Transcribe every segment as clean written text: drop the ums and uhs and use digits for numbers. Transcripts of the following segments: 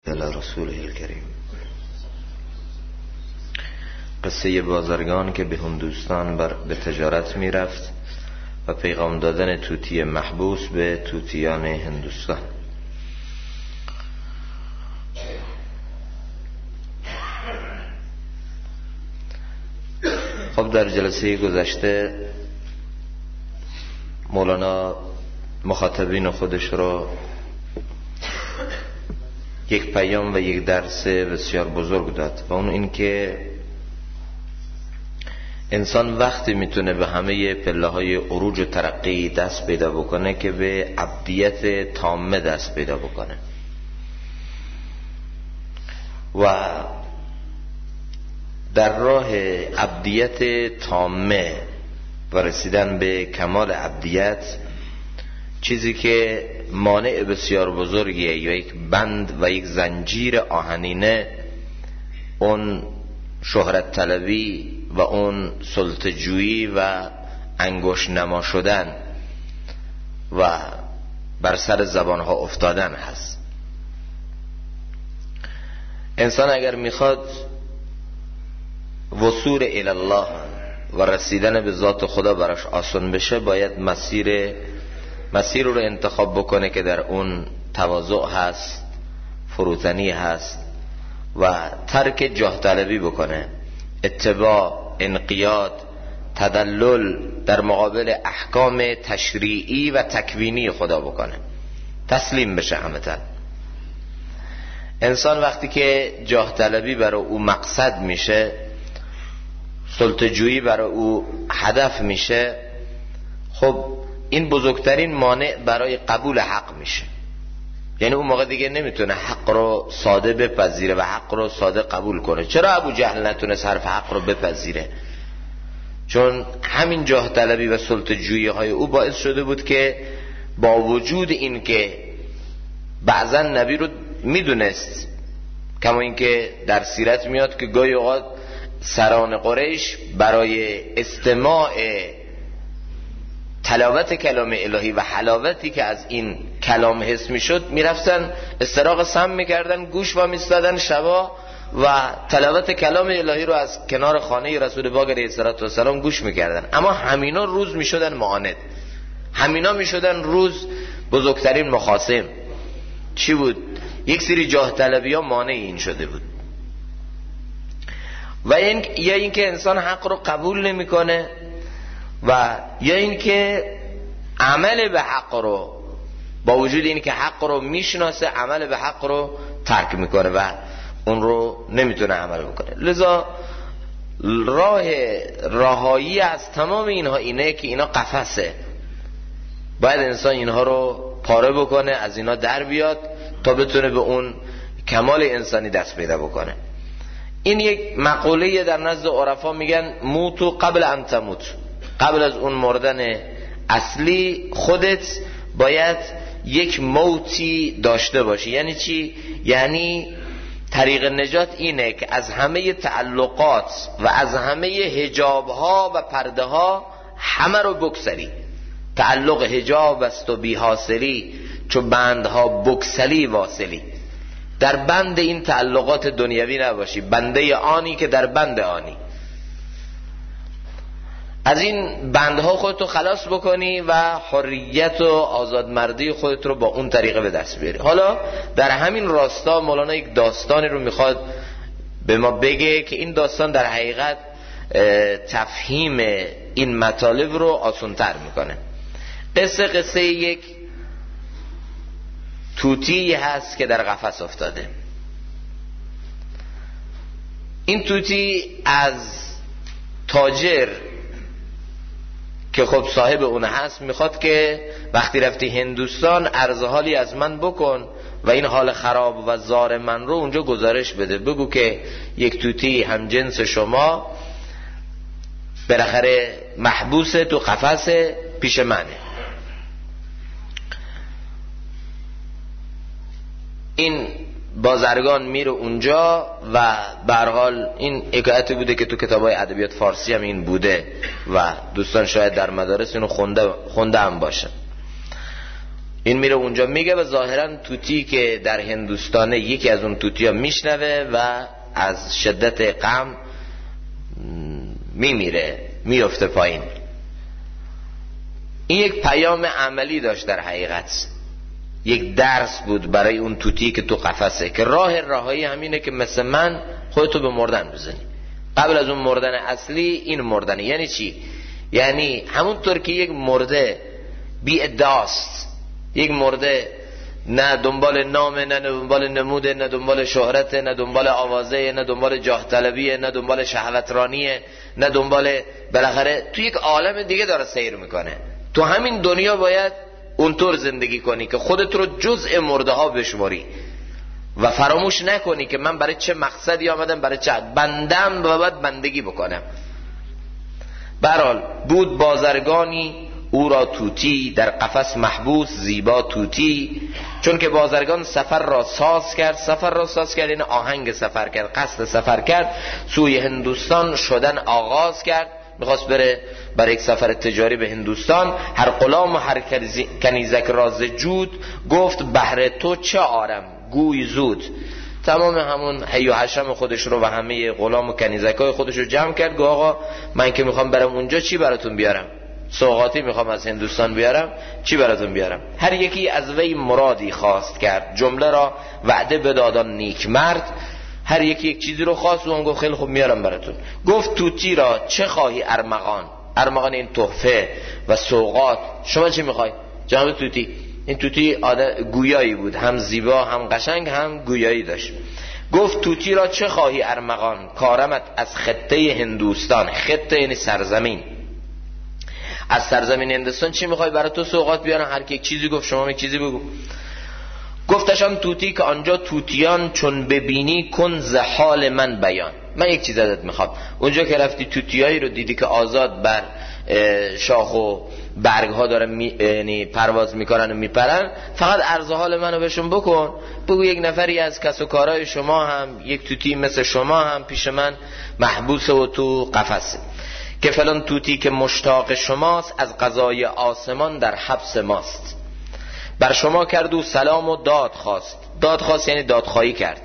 علی رسوله الکریم. قصه بازرگان که به هندوستان به تجارت می رفت و پیغام دادن طوطی محبوس به طوطیان هندوستان. خب در جلسه گذشته مولانا مخاطبین خودش رو یک پیام و یک درس بسیار بزرگ داد و اون این که انسان وقتی میتونه به همه پله‌های عروج و ترقی دست پیدا بکنه که به عبدیت تامه دست پیدا بکنه و در راه عبدیت تامه و رسیدن به کمال عبدیت چیزی که مانع بسیار بزرگیه یا یک بند و یک زنجیر آهنینه اون شهرت طلبی و اون سلطه‌جویی و انگشت نما شدن و بر سر زبانها افتادن هست. انسان اگر میخواد وصول الی الله و رسیدن به ذات خدا براش آسان بشه باید مسیر رو انتخاب بکنه که در اون تواضع هست، فروتنی هست و ترک جاه طلبی بکنه، اتباع، انقیاد، تدلل در مقابل احکام تشریعی و تکوینی خدا بکنه، تسلیم بشه همتن. انسان وقتی که جاه طلبی برای او مقصد میشه، سلطه‌جویی برای او هدف میشه، خب این بزرگترین مانع برای قبول حق میشه. یعنی اون موقع دیگه نمیتونه حق رو ساده بپذیره و حق رو ساده قبول کنه. چرا ابو جهل نتونست حرف حق رو بپذیره؟ چون همین جاه طلبی و سلطه‌جویی های او باعث شده بود که با وجود این که بعضا نبی رو میدونست، کما این که در سیرت میاد که گاهی اوقات سران قریش برای استماع تلاوت کلام الهی و حلاوتی که از این کلام حس میشد میرفتن استراق سم میکردن، گوش و میستادن شبا و تلاوت کلام الهی رو از کنار خانه رسول پاک علیه السلام گوش میکردن. اما همینا روز میشدن معاند، همینا میشدن روز بزرگترین مخاصم. چی بود؟ یک سری جاه طلبی ها مانع این شده بود و یا این که انسان حق رو قبول نمیکنه و یا این که عمل به حق رو با وجود این که حق رو میشناسه عمل به حق رو ترک میکنه و اون رو نمیتونه عمل بکنه. لذا راه رهایی از تمام اینها اینه که اینا قفسه، باید انسان اینها رو پاره بکنه، از اینا در بیاد تا بتونه به اون کمال انسانی دست پیدا بکنه. این یک مقوله در نزد عرفا میگن موتو قبل ان تموت، قبل از اون مردن اصلی خودت باید یک موتی داشته باشی. یعنی چی؟ یعنی طریق نجات اینه که از همه تعلقات و از همه حجابها و پرده ها همه رو بکسلی. تعلق حجاب است و بی حاصلی، چو بندها بکسلی واصلی. در بند این تعلقات دنیوی نباشی، بنده آنی که در بند آنی. از این بندها خودتو خلاص بکنی و حریت و آزادمردی خودت رو با اون طریقه به دست بیاری. حالا در همین راستا مولانا یک داستانی رو میخواد به ما بگه که این داستان در حقیقت تفهیم این مطالب رو آسان‌تر میکنه. قصه یک طوطی هست که در قفس افتاده. این طوطی از تاجر که خب صاحب اون هست میخواد که وقتی رفتی هندوستان عرض حالی از من بکن و این حال خراب و زار من رو اونجا گزارش بده، بگو که یک طوطی هم جنس شما بالاخره محبوس تو قفس پیش منه. این بازرگان میره اونجا و به هر حال این حکایتی بوده که تو کتابای ادبیات فارسی هم این بوده و دوستان شاید در مدارس اینو خونده هم باشه. این میره اونجا میگه و ظاهرا توتی که در هندوستانه یکی از اون توتیا میشنوه و از شدت غم میمیره، میفته پایین. این یک پیام عملی داشت، در حقیقت یک درس بود برای اون توتی که تو قفسه، که راه راهی همینه که مثل من خودتو به مردن بزنی. قبل از اون مردن اصلی این مردنه. یعنی چی؟ یعنی همونطور که یک مرده بی ادعاست، یک مرده نه دنبال نامه، نه دنبال نموده، نه دنبال شهرته، نه دنبال آوازه، نه دنبال جاه طلبیه، نه دنبال شهوترانیه، نه دنبال، بالاخره تو یک عالم دیگه داره سیر میکنه. تو همین دنیا باید اونطور زندگی کنی که خودت رو جزء مرده ها بشماری و فراموش نکنی که من برای چه مقصدی آمدم، برای چه بندم و باید بندگی بکنم. برحال بود بازرگانی او را توتی در قفس محبوس زیبا توتی، چون که بازرگان سفر را ساز کرد این آهنگ سفر کرد، قصد سفر کرد، سوی هندوستان شدن آغاز کرد. میخواست بره برای یک سفر تجاری به هندوستان. هر غلام و هر کنیزک راز جود، گفت بهر تو چه آرم گوی زود. تمام همون حی و حشم خودش رو و همه غلام و کنیزکای خودش رو جمع کرد. گفت آقا من که میخوام برم اونجا چی براتون بیارم؟ سوغاتی میخوام از هندوستان بیارم، چی براتون بیارم؟ هر یکی از وی مرادی خواست کرد، جمله را وعده بدادان نیک مرد. هر یکی یک چیزی رو خواست و اون گفت خیلی خوب میارم براتون. گفت توتی را چه خواهی ارمغان؟ ارمغان این تحفه و سوغات. شما چی میخوای جناب توتی؟ این توتی گویایی بود، هم زیبا هم قشنگ هم گویایی داشت. گفت توتی را چه خواهی ارمغان؟ کارمت از خطه هندوستان. خطه یعنی سرزمین. از سرزمین هندوستان چی میخوای برای تو سوغات بیارن؟ هر کی یک چیزی گفت، شما یک چیزی بگو. گفتشم توتی که آنجا توتیان چون ببینی کن ز حال من بیان. من یک چیز ازت میخوام، اونجا که رفتی توتیایی رو دیدی که آزاد بر شاخ و برگ ها دارن یعنی پرواز میکنن و میپرن، فقط عرض حال منو بهشون بکن. بگو یک نفری از کس و کارهای شما هم، یک توتی مثل شما هم پیش من محبوس و تو قفسه، که فلان توتی که مشتاق شماست، از قضای آسمان در حبس ماست. بر شما کرد و سلام و داد خواست. داد خواست یعنی دادخواهی کرد،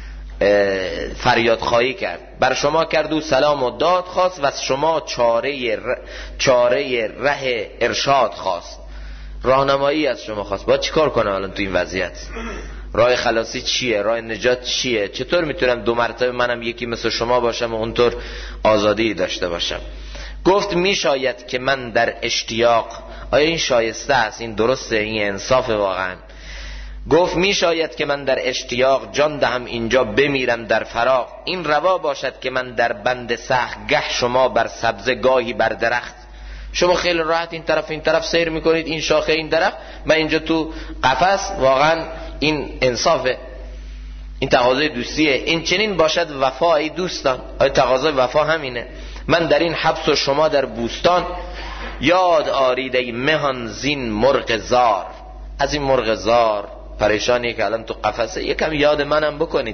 فریاد خواهی کرد. بر شما کرد و سلام و داد خواست، و از شما چاره ره ارشاد خواست. راهنمایی از شما خواست. باید چیکار کنم الان تو این وضعیت؟ راه خلاصی چیه؟ راه نجات چیه؟ چطور میتونم 2 مرتبه منم یکی مثل شما باشم و اونطور آزادی داشته باشم؟ گفت میشاید که من در اشتیاق. آیا این شایسته است؟ این درسته؟ این انصاف واقعا؟ گفت میشاید که من در اشتیاق جان دهم اینجا بمیرم در فراق. این روا باشد که من در بند سخت گه شما بر سبزه گاهی بر درخت. شما خیلی راحت این طرف سیر میکنید، این شاخه این درخت، من اینجا تو قفس. واقعا این انصافه، این تقاضای دوستیه. این چنین باشد وفا ای دوستان. آیا تقاضای وفا همینه؟ من در این حبس و شما در بوستان. یاد آرید ای مهان زین مرغ زار. از این مرغ زار پریشانی که الان تو قفسه یکم یاد منم بکنید.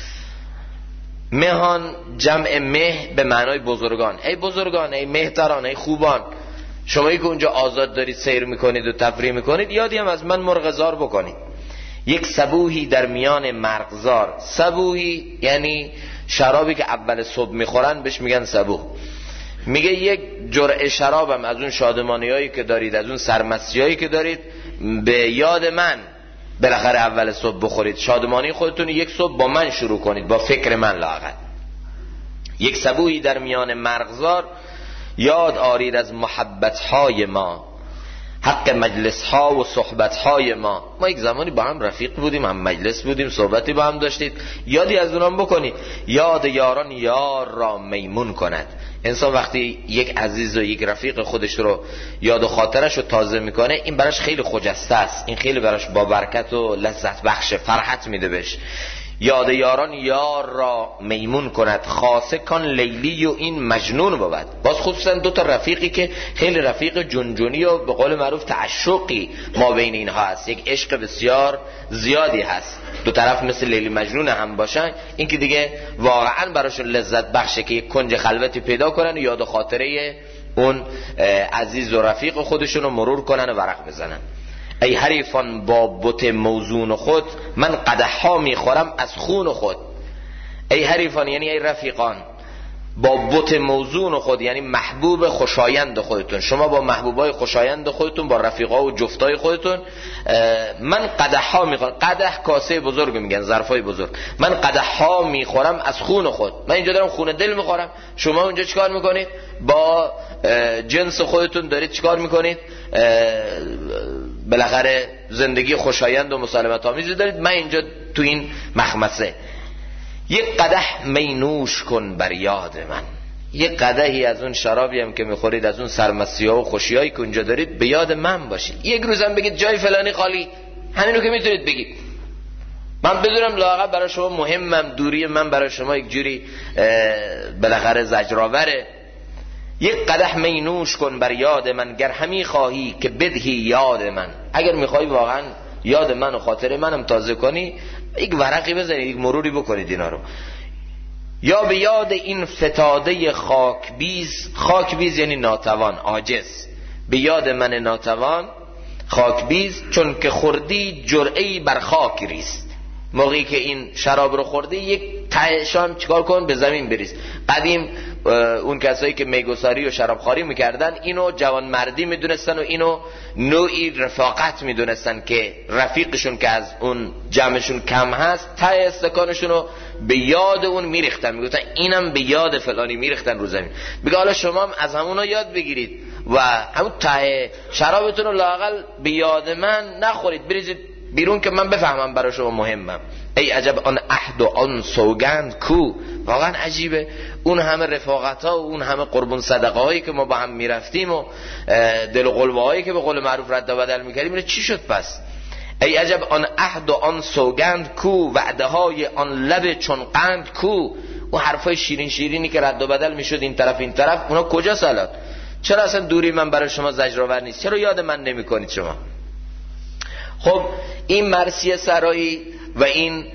مهان جمع مه به معنای بزرگان. ای بزرگان، ای مهتران، ای خوبان، شمایی که اونجا آزاد دارید سیر میکنید و تفریح میکنید، یادی هم از من مرغ زار بکنید. یک صبوحی در میان مرغزار. صبوحی یعنی شرابی که اول صبح میخورن بهش میگن صبوح. میگه یک جرعه شرابم از اون شادمانی هایی که دارید، از اون سرمستی هایی که دارید، به یاد من بالاخره اول صبح بخورید. شادمانی خودتون یک صبح با من شروع کنید، با فکر من لااقل. یک صبوحی در میان مرغزار، یاد آرید از محبت های ما، حق مجلس ها و صحبت های ما. ما یک زمانی با هم رفیق بودیم، هم مجلس بودیم، صحبتی با هم داشتید، یادی از اونام بکنید. یاد یاران یار را میمون کند. انسان وقتی یک عزیز و یک رفیق خودش رو یاد و خاطرش رو تازه میکنه، این براش خیلی خجسته است، این خیلی براش با برکت و لذت بخش، فرحت میده بهش. یاد یاران یار را میمون کند، خاصه کان لیلی و این مجنون بود. باز خصوصا 2 تا رفیقی که خیلی رفیق جنجونی و به قول معروف تعشقی ما بین اینها هست، یک عشق بسیار زیادی هست، 2 طرف مثل لیلی مجنون هم باشن، این که دیگه واقعا براشون لذت بخشه که یک کنج خلوتی پیدا کنن و یاد و خاطره اون عزیز و رفیق خودشون رو مرور کنن و ورق بزنن. ای حریفان با بت موزون خود، من قدح ها میخورم از خون خود. ای حریفان یعنی ای رفیقان، با بت موزون خود یعنی محبوب خوشایند خودتون، شما با محبوبای خوشایند خودتون، با رفیقا و جفتای خودتون، من قدح ها میخورم. قدح کاسه بزرگ میگن، ظرفای بزرگ. من قدح ها میخورم از خون خود. من اینجا دارم خون دل میخورم، شما اونجا چیکار میکنید؟ با جنس خودتون دارید چیکار میکنید؟ بالاخره زندگی خوشایند و مسالمت آمیزی دارید. من اینجا تو این مخمسه یک قدح می نوش کن بر یاد من. یک قدحی از اون شرابی هم که میخورید، از اون سرمستی‌ها و خوشیایی که اونجا دارید، به یاد من باشید. یک روزم بگید جای فلانی خالی، همینو که میتونید بگید. من بدونم لااقل برای شما مهمم، دوری من برای شما یک جوری بالاخره زجرآوره. یک قدح می نوش کن بر یاد من، گر همی خواهی که بدهی یاد من. اگر میخوای واقعا یاد من و خاطر منم تازه کنی، یک ورقی بزنید، یک مروری بکنید اینا رو. یا به یاد این فتاده خاکبیز. خاکبیز یعنی ناتوان، عاجز. به یاد من ناتوان خاکبیز، چون که خوردی جرعه‌ای بر خاک ریست. موقعی که این شراب رو خوردی، یک تهشان چیکار کن؟ به زمین بریز. قدیم اون کسایی که میگساری و شرابخواری میکردن اینو جوان مردی میدونستن و اینو نوعی رفاقت میدونستن که رفیقشون که از اون جمعشون کم هست، ته استکانشون رو به یاد اون میریختن، میگفتن اینم به یاد فلانی، میریختن رو زمین. میگه حالا شما هم از همونا یاد بگیرید و همون ته شرابتون رو لااقل به یاد من نخورید، بریزید بیرون که من بفهمم برای شما مهمم. ای عجب آن عهد و آن سوگند کو. واقعا عجیبه اون همه رفاقت ها و اون همه قربون صدقه هایی که ما با هم میرفتیم و دل و قلبه هایی که به قول معروف رد و بدل میکردیم، چی شد پس؟ ای عجب آن عهد و آن سوگند کو، وعده های آن لب چون قند کو. و حرفای شیرین شیرینی که رد و بدل میشد این طرف این طرف، اونا کجا سالات؟ چرا اصلا دوری من برای شما زجرآور نیست؟ چرا یاد من نمیکنید شما؟ خب این مرثیه سرایی و این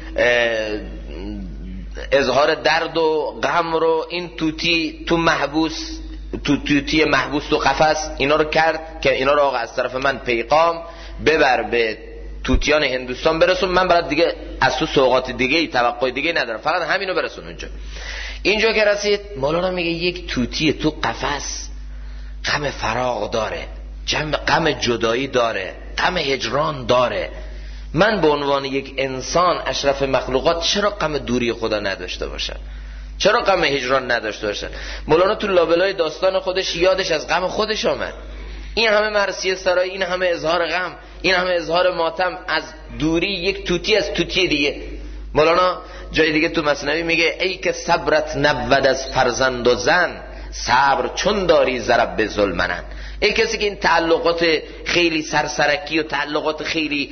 اظهار درد و غم رو این توتی تو محبوس، توتی محبوس تو قفس اینا رو کرد که اینا رو آقا از طرف من پیغام ببر به توتیان هندوستان برسون. من برات دیگه از تو سوغات دیگه توقع دیگه ندارم، فقط همینو برسون اونجا. اینجا که رسید مولانا میگه یک توتی تو قفس غم فراق داره، غم جدایی داره، غم هجران داره. من به عنوان یک انسان اشرف مخلوقات چرا غم دوری خدا نداشته باشم؟ چرا غم هجران نداشته باشم؟ مولانا تو لابلای داستان خودش یادش از غم خودش آمد. این همه مرثیه سرایی، این همه اظهار غم، این همه اظهار ماتم از دوری یک توتی از توتی دیگه. مولانا جای دیگه تو مثنوی میگه ای که صبرت نبود از فرزند و زن، صبر چون داری ضرب به ظلمنن. ای کسی که این تعلقات خیلی سرسرکی و تعلقات خیلی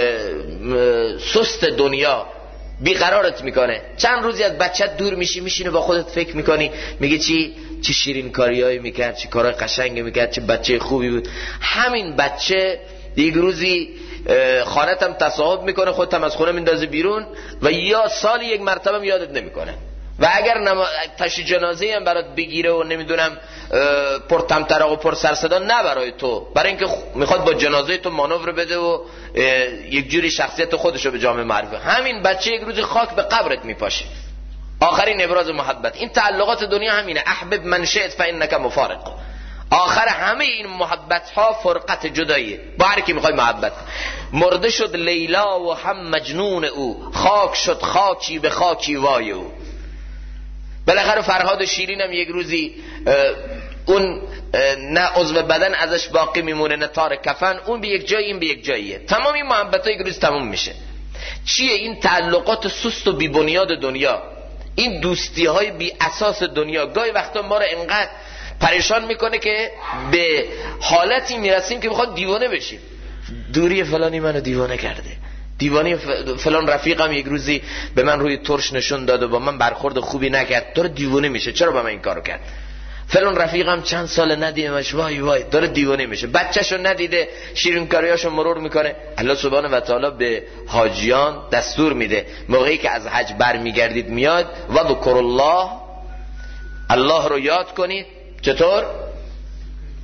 سست دنیا بیقرارت میکنه، چند روزی از بچت دور میشی، میشینه با خودت فکر میکنی، میگه چی شیرین کاریایی میکرد، چی کارهای قشنگی میکرد، چه بچه خوبی بود. همین بچه یک روزی خانت هم تصاحب میکنه، خودت هم از خونه میندازه بیرون و یا سالی یک مرتبه هم یادت نمیکنه. و اگر تشییع جنازه هم برات بگیره و نمیدونم پر تمطرق و پر سرصدا، نه برای تو، برای اینکه میخواد با جنازه تو مانور بده و یک جوری شخصیت خودشو به جامعه معرفی. همین بچه یک روز خاک به قبرت میپاشه. آخرین ابراز محبت. این تعلقات دنیا همینه، احبب من شئت فانک مفارق. آخر همه این محبت ها فرقت جداییه، با هر کی میخوای محبت. مرده شد لیلا و هم مجنون او، خاک شد خاکی به خاکی وای او. بالاخره فرهاد شیرین هم یک روزی اون نه عضو بدن ازش باقی میمونه نه تار کفن، اون به یک جایی این به یک جاییه. تمام این محبت ها یک روز تمام میشه. چیه این تعلقات سست و بی بنیاد دنیا، این دوستی های بی اساس دنیا گاهی وقتا ما رو انقدر پریشان میکنه که به حالتی میرسیم که میخواد دیوانه بشیم. دوری فلانی منو دیوانه کرده، دیوانی فلان رفیقم یک روزی به من روی ترش نشون داد و با من برخورد خوبی نکرد، داره دیوانه میشه، چرا با من این کارو کرد؟ فلان رفیقم چند سال ندیدمش، وای وای، داره دیوانه میشه. بچه‌شو ندیده، شیرینکاریاشو مرور میکنه. الله سبحانه و تعالی به حاجیان دستور میده موقعی که از حج برمیگردید میاد و ذکر الله، الله رو یاد کنید. چطور؟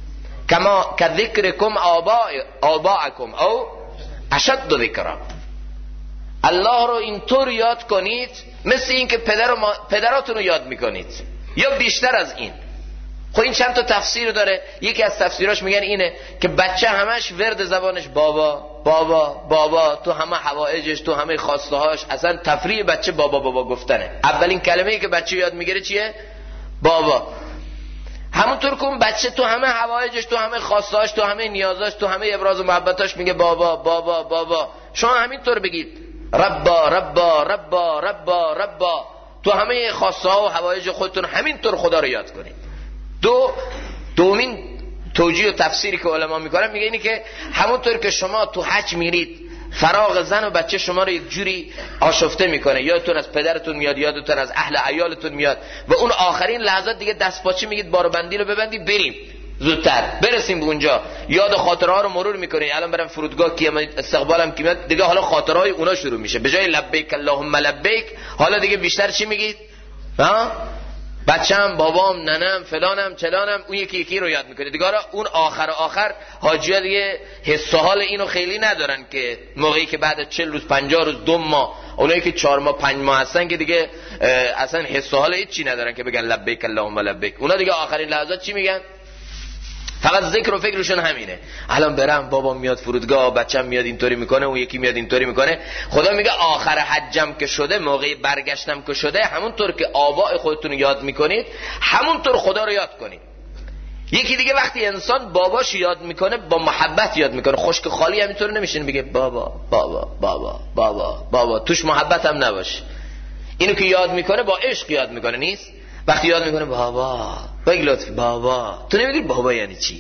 کما که ذکرکم آباءکم او اشد ذکرا. الله رو اینطور یاد کنید مثل این که پدراتون رو یاد میکنید یا بیشتر از این. خب این چند تا تفسیر داره. یکی از تفسیراش میگن اینه که بچه همش ورد زبانش بابا بابا بابا، تو همه حوائجش، تو همه خواسته هاش، اصلا تفریح بچه بابا بابا گفتنه. اولین کلمه‌ای که بچه یاد میگیره چیه؟ بابا. همونطور که اون بچه تو همه حوائجش، تو همه خواسته هاش، تو همه نیازاش، تو همه ابراز محبتاش میگه بابا بابا بابا. شما همینطور بگید ربا ربا ربا ربا ربا، تو همه خواسته ها و حوائج خودتون همینطور خدا رو یاد کنید. دومین توجیه و تفسیری که علما میکنن میگه اینی که همونطور که شما تو حج میرید فراغ زن و بچه شما رو یک جوری آشفته میکنه، یادتون از پدرتون میاد، یادتون از اهل عیالتون میاد و اون آخرین لحظات دیگه دست پاچه میگید بارو بندی رو ببندی بریم زودتر برسیم به اونجا، یاد خاطره ها رو مرور میکنی. الان برم فرودگاه کیم استقبالم کی میاد، دیگه حالا خاطره های اونا شروع میشه. به جای لبیک اللهم لبیک حالا دیگه بیشتر چی میگید؟ ها بچه‌م، بابام، ننم، فلانم، چلانم، اون یکی رو یاد میکنه دیگه. اون آخر حاجی‌ها دیگه حس و حال اینو خیلی ندارن که موقعی که بعد 40 روز 50 روز 2 ماه، اونایی که 4 ماه 5 ماه هستن که دیگه اصلا حس و حال هیچی ندارن که بگن لبیک اللهم لبیک. اونا دیگه آخرین لحظات چی میگن؟ فقط ذکر و فکرشون همینه. الان برم بابام میاد فرودگاه، بچه‌م میاد اینطوری میکنه، اون یکی میاد اینطوری میکنه. خدا میگه آخر حجم که شده، موقع برگشتم که شده، همونطور که آباء خودتون یاد میکنید همونطور خدا رو یاد کنید. یکی دیگه وقتی انسان باباش یاد میکنه با محبت یاد میکنه، خشک خالی همینطور نمیشینه بگه بابا بابا بابا بابا بابا توش محبت هم نباشه. اینو که یاد میکنه با عشق یاد میکنه، نیست وقتی یاد میکنه بابا بگی لطف بابا. تو نمیدونی بابا یعنی چی؟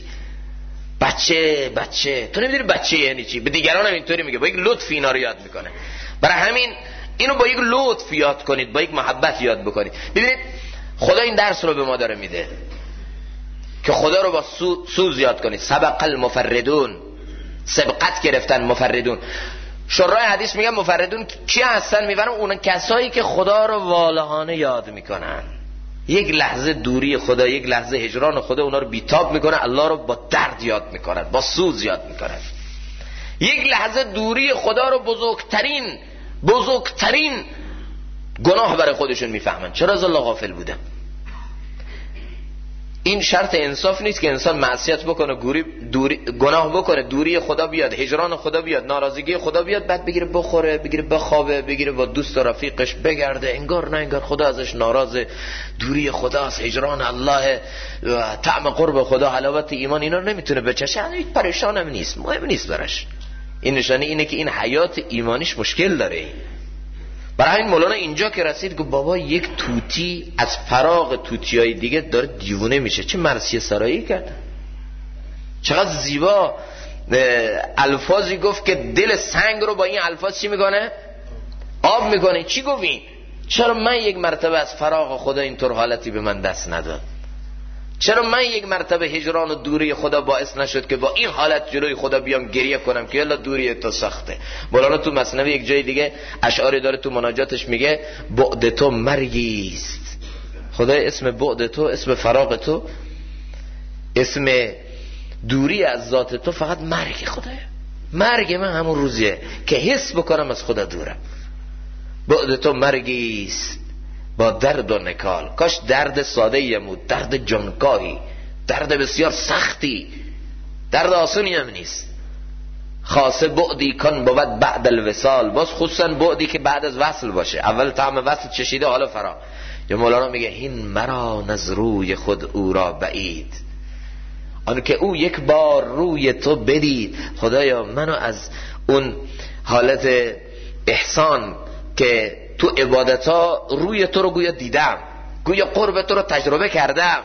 بچه تو نمیدونی بچه یعنی چی؟ به دیگران هم اینطوری میگه، با یک لطف اینا رو یاد میکنه. برای همین اینو با یک لطف یاد کنید، با یک محبت یاد بکنید. ببینید خدا این درس رو به ما داره میده که خدا رو با سوز یاد کنید. سبق المفردون، سبقت گرفتن مفردون. شراح حدیث میگن مفردون کی هستن؟ میبرن اون کسایی که خدا رو والهانه یاد میکنن. یک لحظه دوری خدا، یک لحظه هجران خدا اونا رو بیتاب میکنه، الله رو با درد یاد میکنن، با سوز یاد میکنن. یک لحظه دوری خدا رو بزرگترین گناه برای خودشون میفهمن. چرا از الله غافل بودم؟ این شرط انصاف نیست که انسان معصیت بکنه، گناه بکنه، دوری خدا بیاد، هجران خدا بیاد، ناراضگی خدا بیاد، بعد بگیره بخوره، بگیره بخوابه، بگیره با دوست و رفیقش بگرده، انگار نه انگار خدا ازش ناراضه، دوری خداست، هجران الله، طعم قرب خدا، حلاوت ایمان اینا رو نمیتونه بچشه، هیچ پریشانم نیست، مهم نیست براش. این نشانه اینه که این حیات ایمانیش مشکل داره. برای همین مولانا اینجا که رسید گفت بابا یک توتی از فراغ توتیای دیگه داره دیوونه میشه. چه مرثیه سرایی کرد، چقدر زیبا الفاظی گفت که دل سنگ رو با این الفاظ چی میکنه؟ آب میکنه. چی گفت؟ چرا من یک مرتبه از فراغ خدا اینطور حالتی به من دست نداد؟ چرا من یک مرتبه هجران و دوری خدا باعث نشد که با این حالت جلوی خدا بیام گریه کنم که یلا دوری تو سخته؟ مولانا تو مثنوی یک جای دیگه اشعاری داره، تو مناجاتش میگه بعد تو مرگیست. خدای اسم بعد تو، اسم فراغ تو، اسم دوری از ذات تو فقط مرگ خداست. مرگ من همون روزیه که حس بکنم از خدا دورم. بعد تو مرگیست با درد و نکال. کاش درد ساده یمود، درد جانکاهی، درد بسیار سختی، درد آسونی هم نیست. خاصه بعدی کن بود بعد الوصال، باز خصوصا بعدی که بعد از وصل باشه. اول طعم وصل چشیده حالا فرا. یا مولانا میگه هین مرا نز روی خود او را بعید، آن که او یک بار روی تو بدید. خدایا منو از اون حالت احسان که تو عبادتا روی تو رو گویا دیدم، گویا قرب تو رو تجربه کردم.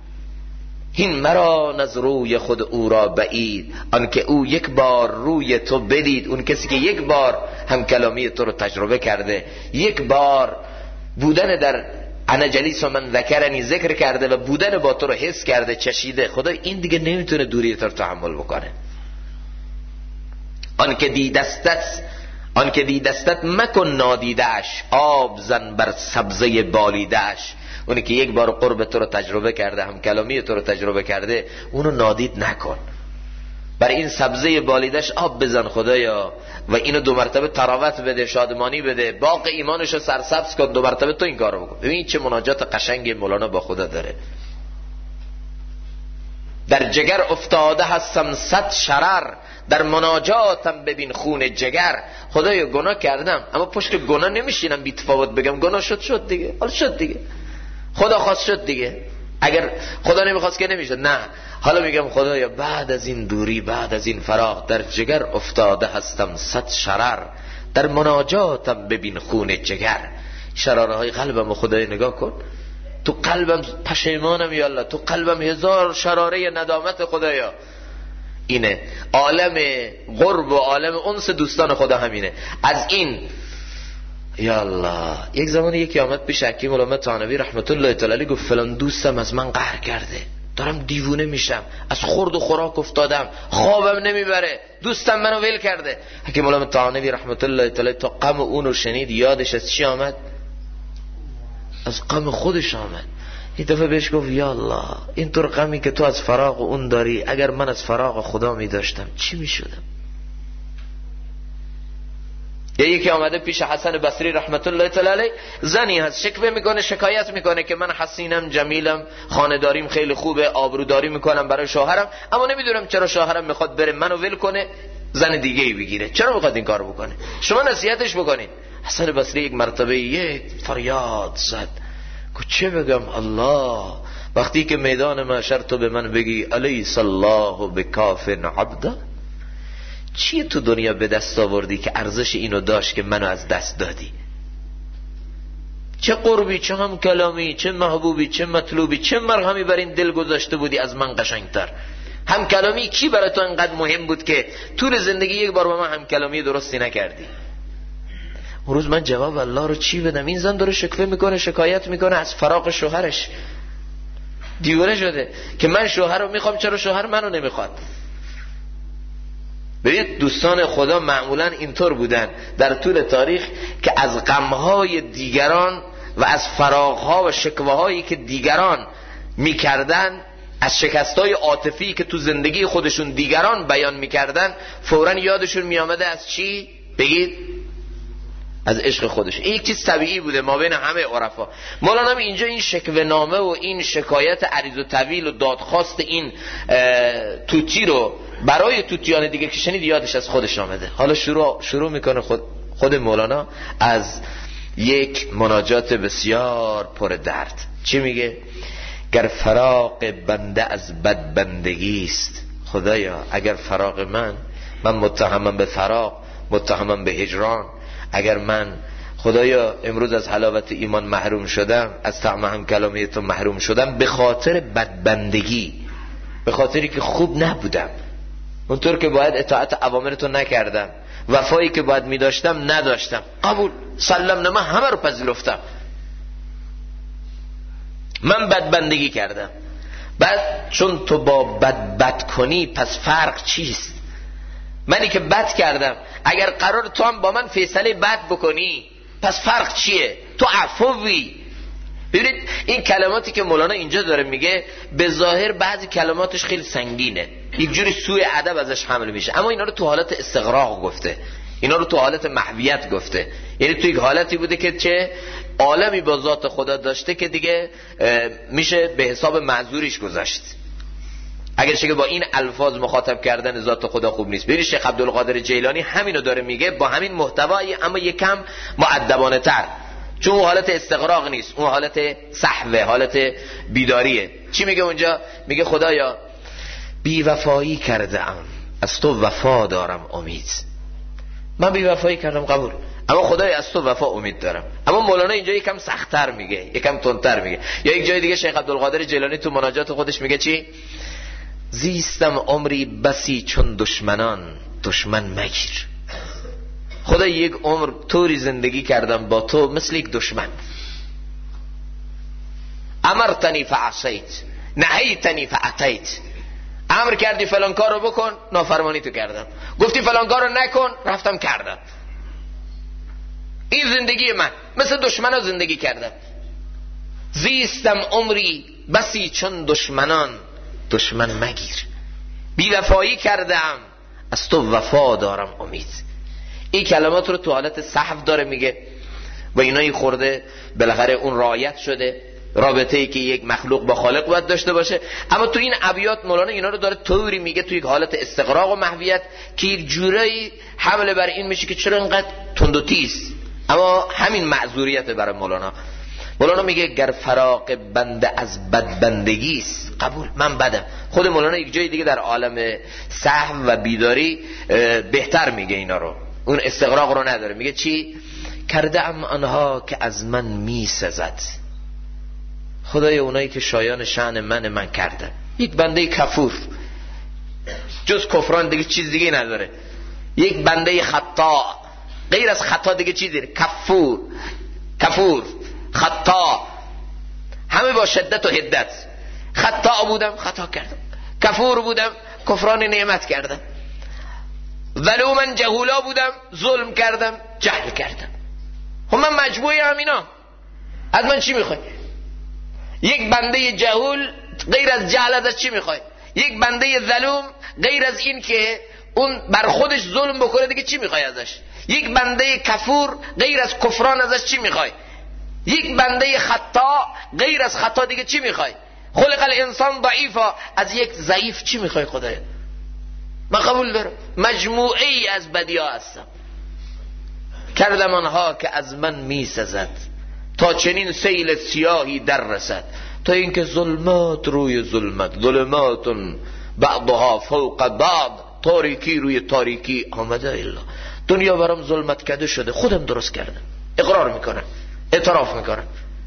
هین مرا نز روی خود او را بعید، آن که او یک بار روی تو بدید. اون کسی که یک بار هم کلامی تو رو تجربه کرده، یک بار بودن در انا جلیس و من ذکرنی ذکر کرده و بودن با تو رو حس کرده، چشیده. خدا این دیگه نمیتونه دوری تو رو تحمل بکنه. آن که دیدستت مکن نادیدش، آب زن بر سبزه بالیدش. اونی که یک بار قرب تو رو تجربه کرده، هم کلامی تو رو تجربه کرده، اونو نادید نکن. برای این سبزه بالیدش آب بزن خدایا و اینو 2 مرتبه تراوت بده، شادمانی بده، باغ ایمانشو سرسبز کن. 2 مرتبه تو این کارو بکن. ببین چه مناجات قشنگی مولانا با خدا داره. در جگر افتاده هستم 100 شرر، در مناجاتم ببین خون جگر. خدایا گناه کردم، اما پشت گناه نمیشینم بی تفاوت بگم گناه شد دیگه، حالا شد دیگه، خدا خواست شد دیگه، اگر خدا نمیخواست که نمیشد. نه، حالا میگم خدایا بعد از این دوری، بعد از این فراق، در جگر افتاده هستم 100 شرر، در مناجاتم ببین خون جگر. شراره های قلبم خدای نگاه کن. تو قلبم پشیمانم یا الله، تو قلبم 1000 شراره ندامت خدایا. اینه عالم قرب و عالم انس دوستان خدا همینه. از این یا الله یک زمانی یکی آمد پیش حکیم علامه تانوی رحمت الله تعالی علیه، گفت فلان دوستم از من قهر کرده، دارم دیوونه میشم، از خورد و خوراک افتادم، خوابم نمیبره، دوستم منو ول کرده. حکیم علامه تانوی رحمت الله تعالی تا غم اونو شنید یادش از چی آمد؟ از غم خودش آمد. این دفعه بهش گفت یا الله اینطور غمی که تو از فراق اون داری، اگر من از فراق خدا می داشتم چی می شدم؟ یکی آمده پیش حسن بصری رحمت الله تعالی علیه، زنی هست شکوه میکنه، شکایت میکنه که من حسینم، جمیلم، خانه‌داریم خیلی خوبه، آبروداری میکنم برای شوهرم، اما نمیدونم چرا شوهرم میخواد بره منو ول کنه، زن دیگه ای بگیره. چرا میخواد این کارو بکنه؟ شما نصیحتش بکنید. حسن بصری یک مرتبه یک فریاد زد، گفت چه بگم الله، وقتی که میدان محشر تو به من بگی الیس الله بکاف عبده، چیه تو دنیا به دست آوردی که ارزش اینو داشت که منو از دست دادی؟ چه قربی، چه هم کلامی، چه محبوبی، چه مطلوبی، چه مرهمی بر این دل گذاشته بودی از من قشنگتر. هم کلامی کی برای تو انقدر مهم بود که طول زندگی یک بار با من هم کلامی درستی نکردی؟ اون روز من جواب الله رو چی بدم؟ این زن داره شکوه میکنه، شکایت میکنه از فراق شوهرش، دیوانه شده که من شوهر رو میخوام، چرا شوهر منو نمیخواد؟ ببینید دوستان خدا معمولا اینطور بودن در طول تاریخ که از غمهای دیگران و از فراقها و شکوهایی که دیگران میکردن، از شکستهای عاطفی که تو زندگی خودشون دیگران بیان میکردن، فوراً یادشون میامده از چی؟ بگید از عشق خودش. این یک چیز طبیعی بوده ما بین همه عرفا. مولانا اینجا این شکوه نامه و این شکایت عریض و طویل و دادخواست این توتی رو برای توتیان دیگه که شنید یادش از خودش آمده. حالا شروع میکنه خود مولانا از یک مناجات بسیار پر درد. چی میگه؟ گر فراق بنده از بد بندگی است، خدایا اگر فراق من متهمم به فراق، متهمم به هجران، اگر من خدایا امروز از حلاوت ایمان محروم شدم، از طعم هم کلامی تو محروم شدم به خاطر بدبندگی، به خاطری که خوب نبودم، اونطور که باید اطاعت اوامر تو نکردم، وفایی که باید میداشتم نداشتم، قبول سلم من همه رو پذیرفتم، من بدبندگی کردم. بعد چون تو با بد کنی پس فرق چیست؟ منی که بد کردم، اگر قرار تو هم با من فیصله بد بکنی پس فرق چیه؟ تو عفوی. ببینید این کلماتی که مولانا اینجا داره میگه به ظاهر بعضی کلماتش خیلی سنگینه، یک جوری سوء ادب ازش حمل میشه، اما اینا رو تو حالت استغراق گفته، اینا رو تو حالت محویت گفته. یعنی تو یک حالتی بوده که چه عالمی با ذات خدا داشته که دیگه میشه به حساب معذوریش گذاشت، اگرچه که با این الفاظ مخاطب کردن ذات خدا خوب نیست. ببینید شیخ عبدالقادر جیلانی همینو داره میگه با همین محتوایی، اما یکم مؤدبانه تر، چون اون حالت استغراق نیست، اون حالت صحوه، حالت بیداریه. چی میگه اونجا؟ میگه خدایا بی وفایی کردم، از تو وفا دارم امید. من بی وفایی کردم قبول، اما خدای از تو وفا امید دارم. اما مولانا اینجا یکم سخت‌تر میگه، یکم تندتر میگه. یا یک جای دیگه شیخ عبدالقادر جیلانی تو مناجات خودش میگه چی؟ زیستم عمری بسی چون دشمنان، دشمن مگیر. خدا یک عمر طوری زندگی کردم با تو مثل یک دشمن. امرتنی فعصیت، نهیتنی فعتیت. امر کردی فلان کار رو بکن، نافرمانی تو کردم، گفتی فلان کار رو نکن، رفتم کردم. این زندگی من، مثل دشمن ها زندگی کردم. زیستم عمری بسی چون دشمنان دشمن مگیر. بی وفایی کردم از تو وفا دارم امید. این کلمات رو تو حالت سهو داره میگه و اینایی خورده بالاخره اون رعایت شده، رابطه ای که یک مخلوق با خالق باید داشته باشه. اما تو این ابیات مولانا اینا رو داره طوری میگه تو یک حالت استغراق و محویت که یک جورایی حمله بر این میشه که چرا اینقدر تند و تیز. اما همین معذوریت برای مولانا. مولانا میگه گر فراق بنده از بدبندگیست قبول، من بدم. خود مولانا یک جای دیگه در عالم سهو و بیداری بهتر میگه اینا رو، اون استغراق رو نداره. میگه چی؟ کرده ام آنها که از من میسزد. خدای اونایی که شایان شأن من کرده. یک بنده کفور جز کفران دیگه چیز دیگه نداره. یک بنده خطا، غیر از خطا دیگه چیزی داره. کفور خطا، همه با شدت و حدت. خطا بودم خطا کردم، کفور بودم کفران نعمت کردم، ظلومن جهولا بودم ظلم کردم جهل کردم. خب من مجموعه همینا، از من چی میخوای؟ یک بنده جهول غیر از جهل ازش چی میخوای؟ یک بنده ظلوم غیر از این که اون بر خودش ظلم بکنه دیگه چی میخوای ازش؟ یک بنده کفور غیر از کفران ازش چی میخوای؟ یک بنده خطا غیر از خطا دیگه چی میخوای؟ خلق الانسان ضعیفا، از یک ضعیف چی میخوای خدایا؟ من قبول دارم مجموعه ای از بدیا هستم. کردم آنها که از من میسزد تا چنین سیل سیاهی در رسد. تا اینکه ظلمات روی ظلمت، ظلماتون بعضها فوق بعض، تاریکی روی تاریکی آمده. الا دنیا برام ظلمت کده شده، خودم درست کردم. اقرار میکنم، اعتراف میکنم.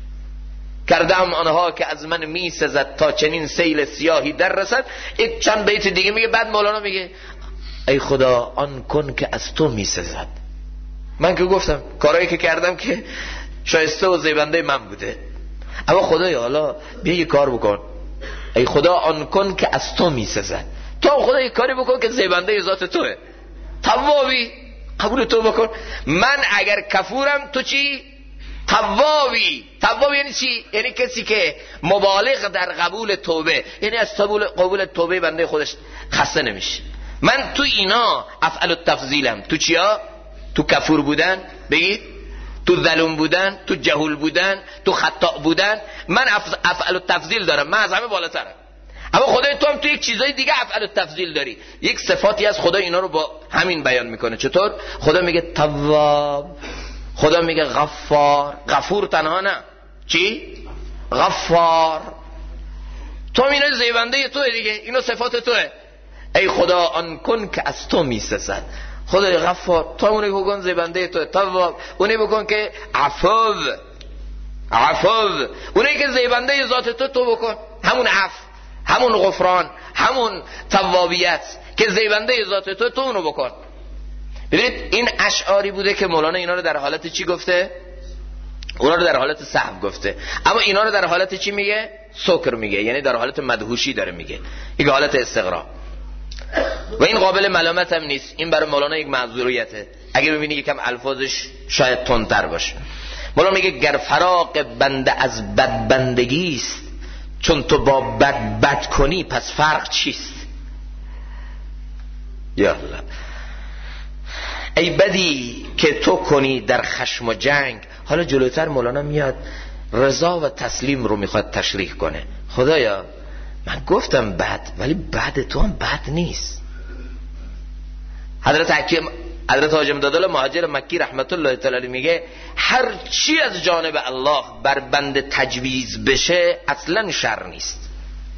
کردم آنها که از من میسزد تا چنین سیل سیاهی در رسد. یک چند بیت دیگه میگه. بعد مولانا میگه ای خدا آن کن که از تو میسزد. من که گفتم کارهایی که کردم که شایسته و زیبنده من بوده، اما خدایا حالا بیا یه کار بکن. ای خدا آن کن که از تو میسزد. تو خدا یه کاری بکن که زیبنده ذات توه. توابی قبول تو بکن. من اگر کفورم تو چی؟ توابی. تواب یعنی چی؟ یعنی کسی که مبالغ در قبول توبه، یعنی از قبول توبه بنده خودش خسته نمیشه. من تو اینا افعل التفضیلم. تو چیا؟ تو کفور بودن بگید، تو ظلم بودن، تو جهول بودن، تو خطا بودن. من افعل التفضیل دارم، من از همه بالاترم. اما خدای تو هم تو یک چیزای دیگه افعل التفضیل داری. یک صفاتی از خدا اینا رو با همین بیان میکنه. چطور؟ خدا میگه تواب، خدا میگه غفار. غفور تنها نه، چی؟ غفار. تو هم اینا زیبنده توه دیگه، اینا صفات توه. ای خدا آن کن که از تو میسزد. خدای غفار، تو اونی بکن زیبنده توه. تواب، اونی بکن که عفو. اونی که زیبنده ذات تو بکن. همون عفو، همون غفران، همون توابیت که زیبنده ذات تو اونو بکن. ببینید این اشعاری بوده که مولانا اینا رو در حالت چی گفته؟ اونا رو در حالت سهو گفته. اما اینا رو در حالت چی میگه؟ سکر میگه، یعنی در حالت مدهوشی داره میگه، یک حالت استغراق. و این قابل ملامت هم نیست. این برای مولانا یک معذوریته. اگه ببینی یکم الفاظش شاید تندتر باشه. مولانا میگه گر فراق بنده از بدبندگیست، چون تو با بد کنی پس فرق چیست؟ یا الله، ای بدی که تو کنی در خشم و جنگ. حالا جلوتر مولانا میاد رضا و تسلیم رو میخواد تشریح کنه. خدایا من گفتم بد، ولی بد تو هم بد نیست. حضرت حاجی امدادالله مهاجر مکی رحمت الله تعالی میگه هر چی از جانب الله بر بنده تجویز بشه اصلا شر نیست.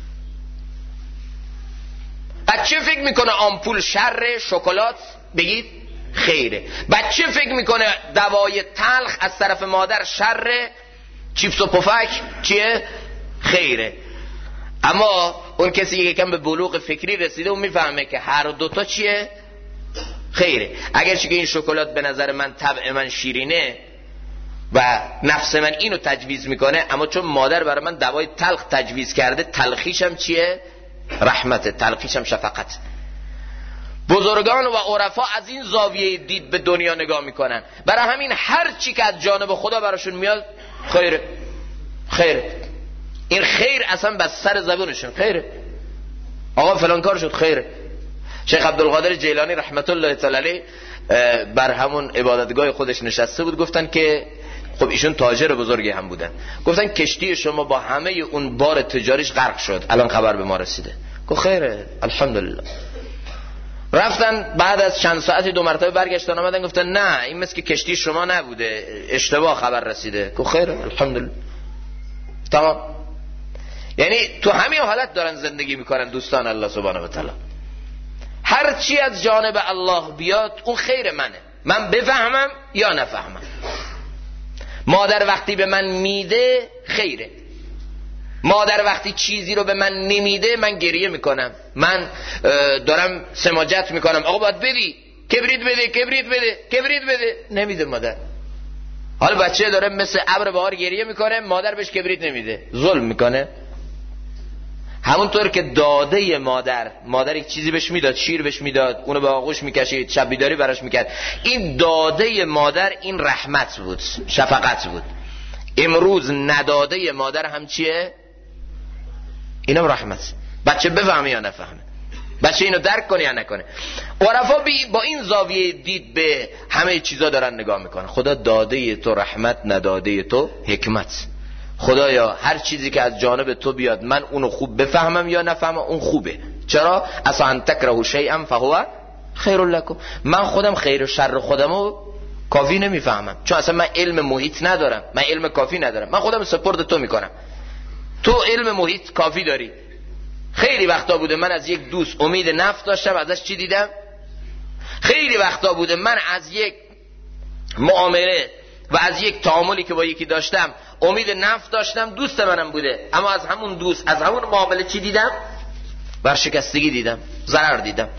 بچه فکر میکنه آمپول شر، شکلات بگید خیره. بچه فکر میکنه دوای تلخ از طرف مادر شر، چیپس و پفک چیه؟ خیره. اما اون کسی که یکم به بلوغ فکری رسیده اون میفهمه که هر دوتا چیه؟ خیره. اگرچه که این شکلات به نظر من طبع من شیرینه و نفس من اینو تجویز میکنه، اما چون مادر برای من دوای تلخ تجویز کرده، تلخیشم چیه؟ رحمت، تلخیشم شفقت. بزرگان و عرفا از این زاویه دید به دنیا نگاه میکنن. برای همین هر چی که از جانب خدا براشون میاد خیره. خیره. این خیر اصلا بس سر زبونشون خیره. آقا فلان کار شد خیره. شیخ عبدالقادر جیلانی رحمت الله تعالی علیه بر همون عبادتگاه خودش نشسته بود. گفتن که خب ایشون تاجر بزرگی هم بودن. گفتن کشتی شما با همه اون بار تجاریش غرق شد، الان خبر به ما رسیده. گفت خیره الحمدلله. رفتن بعد از چند ساعتی 2 مرتبه برگشتن آمدن گفتن نه این مثل که کشتی شما نبوده، اشتباه خبر رسیده. گفت خیره الحمدلله. تمام. یعنی تو همین حالت دارن زندگی میکنن دوستان الله سبحانه و تعالی. هر چی از جانب الله بیاد اون خیر منه، من بفهمم یا نفهمم. مادر وقتی به من میده خیره، مادر وقتی چیزی رو به من نمیده من گریه میکنم، من دارم سماجت میکنم آقا باید بدی، کبریت بده کبریت بده کبریت بده، نمیده مادر. حالا بچه داره مثل ابر بهار گریه میکنه، مادر بهش کبریت نمیده، ظلم میکنه. همونطور که داده مادر یک چیزی بهش میداد، شیر بهش میداد، اونو به آغوش میکشید، شب بیداری براش میکرد، این داده مادر این رحمت بود، شفقت بود. امروز نداده مادر هم چیه؟ اینم رحمت. بچه بفهمه یا نفهمه، بچه اینو درک کنه یا نکنه. عرفا با این زاویه دید به همه چیزا دارن نگاه میکنن. خدا داده تو رحمت، نداده تو حکمت. خدایا هر چیزی که از جانب تو بیاد من اونو خوب بفهمم یا نفهمم اون خوبه. چرا؟ اصلا ان تکرهوا شیئا فهو خیر لکم. من خودم خیر و شر خودمو کافی نمیفهمم، چون اصلا من علم محیط ندارم، من علم کافی ندارم. من خودم سپرد تو میکنم، تو علم محیط کافی داری. خیلی وقتا بوده من از یک دوست امید نفع داشتم، ازش چی دیدم؟ خیلی وقتا بوده من از یک معامله و از یک تعاملی که با یکی داشتم امید نفع داشتم، دوست منم بوده، اما از همون دوست، از همون معامله چی دیدم؟ ورشکستگی دیدم، ضرر دیدم.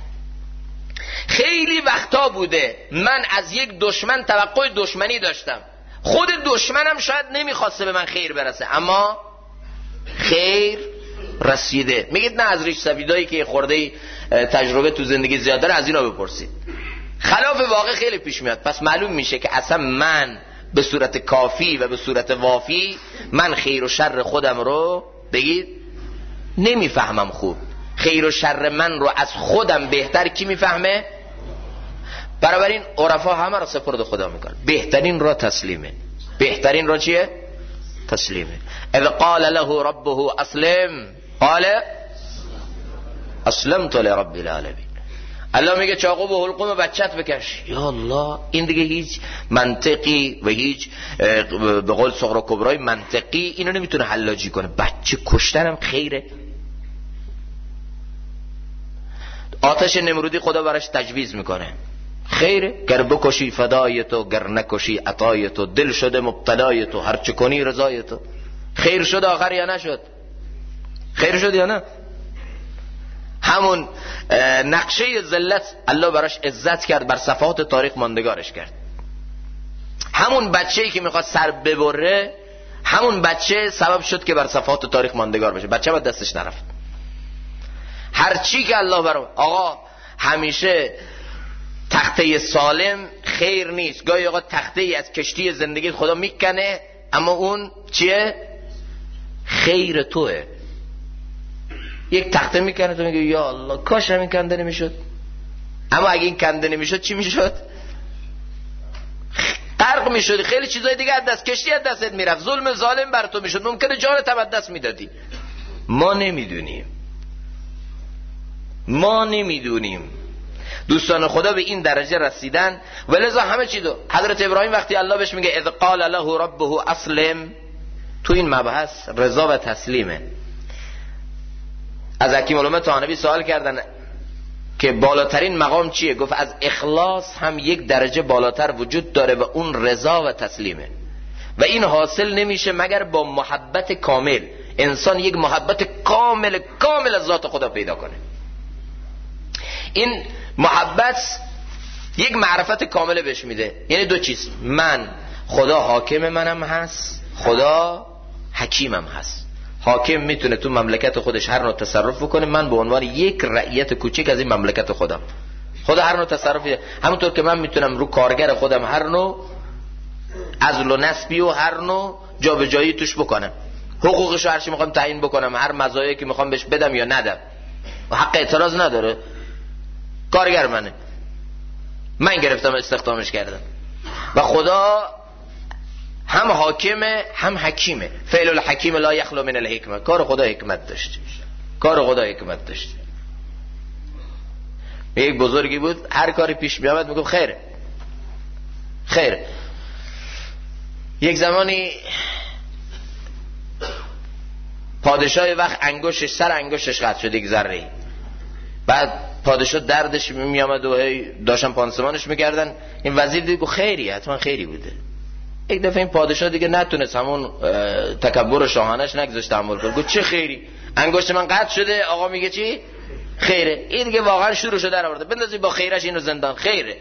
خیلی وقتا بوده من از یک دشمن توقع دشمنی داشتم، خود دشمنم شاید نمیخواسته به من خیر برسه اما خیر رسیده. میگید نه از ریش سفیدایی که خورده تجربه تو زندگی زیاد داره از اینا بپرسید. خلاف واقع خیلی پیش میاد. پس معلوم میشه که اصلا من به صورت کافی و به صورت وافی من خیر و شر خودم رو بگید نمیفهمم خوب. خیر و شر من رو از خودم بهتر کی میفهمه؟ بنابراین عرفا همه را سپرد خدا میکنن. بهترین را تسلیمه. بهترین را چیه؟ تسلیمه. اذ قال له ربه اسلم قال اسلمت لرب العالمین. الله میگه چاقو به حلقوم بچت بکش. یا الله، این دیگه هیچ منطقی و هیچ به قول صغرا کبرای منطقی اینو نمیتونه حلاجی کنه. بچه کشتنم خیره. آتش نمرودی خدا براش تجویز میکنه، خیره. گر بکشی فدای تو، گر نکشی عطای تو، دل شده مبتلای تو، هر چه کنی رضای تو. خیر شد آخر یا نشد؟ خیر شد یا نه؟ همون نقشه ذلت الله براش عزت کرد، بر صفحات تاریخ ماندگارش کرد. همون بچه‌ای که میخواد سر ببره، همون بچه سبب شد که بر صفحات تاریخ ماندگار بشه. بچه با دستش نرفت. هر چی که الله برام آقا همیشه تخته سالم خیر نیست. گاهی آقا تخته ای از کشتی زندگی خدا میکنه اما اون چیه؟ خیر توه. یک تخته میکنه تو میگه یا الله کاش همین کنده نمیشد. اما اگه این کنده نمیشد چی میشد؟ غرق میشدی. خیلی چیزای دیگه از دست کشتی از دستت میرفت. ظلم ظالم بر تو میشد. ممکنه جانت از دست میدادی. ما نمیدونیم. دوستان خدا به این درجه رسیدن و لذا همه چی دو. حضرت ابراهیم وقتی الله بهش میگه اذ قال له ربه اسلم، تو این مبحث رضا و تسلیمه. از حکیم علامه طحاوی سوال کردن که بالاترین مقام چیه؟ گفت از اخلاص هم یک درجه بالاتر وجود داره و اون رضا و تسلیمه و این حاصل نمیشه مگر با محبت کامل. انسان یک محبت کامل از ذات خدا پیدا کنه. این محبت یک معرفت کامل بهش میده. یعنی دو چیز، من خدا حاکم منم هست، خدا حکیمم هست. حاکم میتونه تو مملکت خودش هر نوع تصرف بکنه، من به عنوان یک رعیت کوچک از این مملکت خودم. خدا هر نوع تصرفی، همونطور که من میتونم رو کارگر خودم هر نوع عزل و نسبی و هر نوع جابجایی توش بکنم، حقوقش هر چی میخوام تعیین بکنم، هر مزایایی که میخوام بهش بدم یا ندم، و حق اعتراض نداره. کارگر منه، من گرفتم استخدامش کردم. و خدا هم حاکمه هم حکیمه. فعل الحکیم لا یخلو من الحکمه. کار خدا حکمت داشت، کار خدا حکمت داشت. یک بزرگی بود هر کاری پیش میامد میگفت خیره خیره. یک زمانی پادشاه وقت انگشتش سر انگشتش قطع شد یک ذره، بعد پادشاه دردش میامد و داشتن پانسمانش میکردن. این وزیر دیگه خیری، حتما خیری بوده. یک دفعه این پادشاه دیگه نتونست همون تکبر شاهانش نگذاشت تحمل کنه، گفت چه خیری؟ انگشت من قطع شده، آقا میگه چی؟ خیره. این دیگه واقعا شروع شده در آورده، بندازید با خیرش اینو زندان. خیره.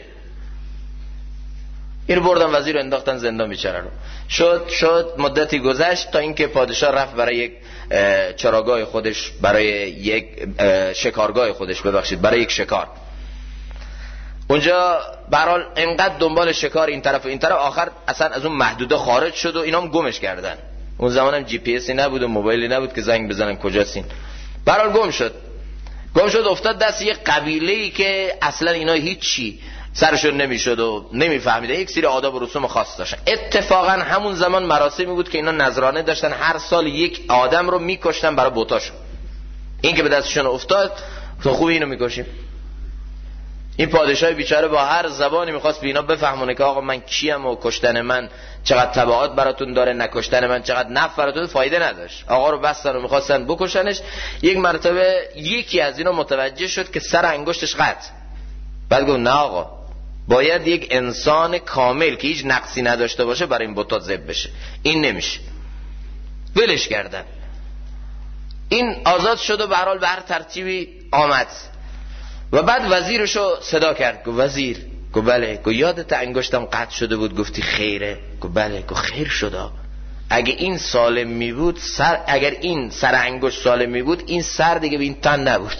اینو بردن وزیر رو انداختن زندان بیچاره رو. شد مدتی گذشت تا اینکه پادشاه رفت برای یک چراگاه خودش، برای یک شکارگاه خودش، ببخشید برای یک شکار. اونجا به هر حال انقدر دنبال شکار این طرف و این طرف، آخر اصلا از اون محدوده خارج شد و اینا هم گمش کردن. اون زمان هم جی پی اسی نبود و موبایلی نبود که زنگ بزنن کجاست این. به هر حال گم شد افتاد دست یک قبیله‌ای که اصلا اینا هیچی سرشون نمیشد و نمیفهمیدن، یک سری آداب و رسوم خاص داشتن. اتفاقا همون زمان مراسمی بود که اینا نذرانه داشتن، هر سال یک آدم رو میکشتن برای بتاشون. این که به دستشون افتاد تو خوب اینو میکشیم. این پادشاه بیچاره با هر زبانی میخواست به اینا بفهمونه که آقا من کیم و کشتن من چقدر تبعات براتون داره، نکشتن من چقدر نفع براتون. فایده نداشت، آقا رو بستن و میخواستن بکشنش. یک مرتبه یکی از اینا متوجه شد که سر انگشتش قطع. بعد گفت نه آقا، باید یک انسان کامل که هیچ نقصی نداشته باشه برای این بتا ذبح بشه، این نمیشه. ولش کردن. این آزاد شد و به هر حال به هر ترتیبی آمد و بعد وزیرشو صدا کرد. گفت وزیر. گفت بله. گفت یادت انگشتم قطع شده بود گفتی خیره؟ گفت بله. گفت خیر شده. اگه این سالم می بود اگر این سر انگشت سالم می بود این سر دیگه به این تن نبود.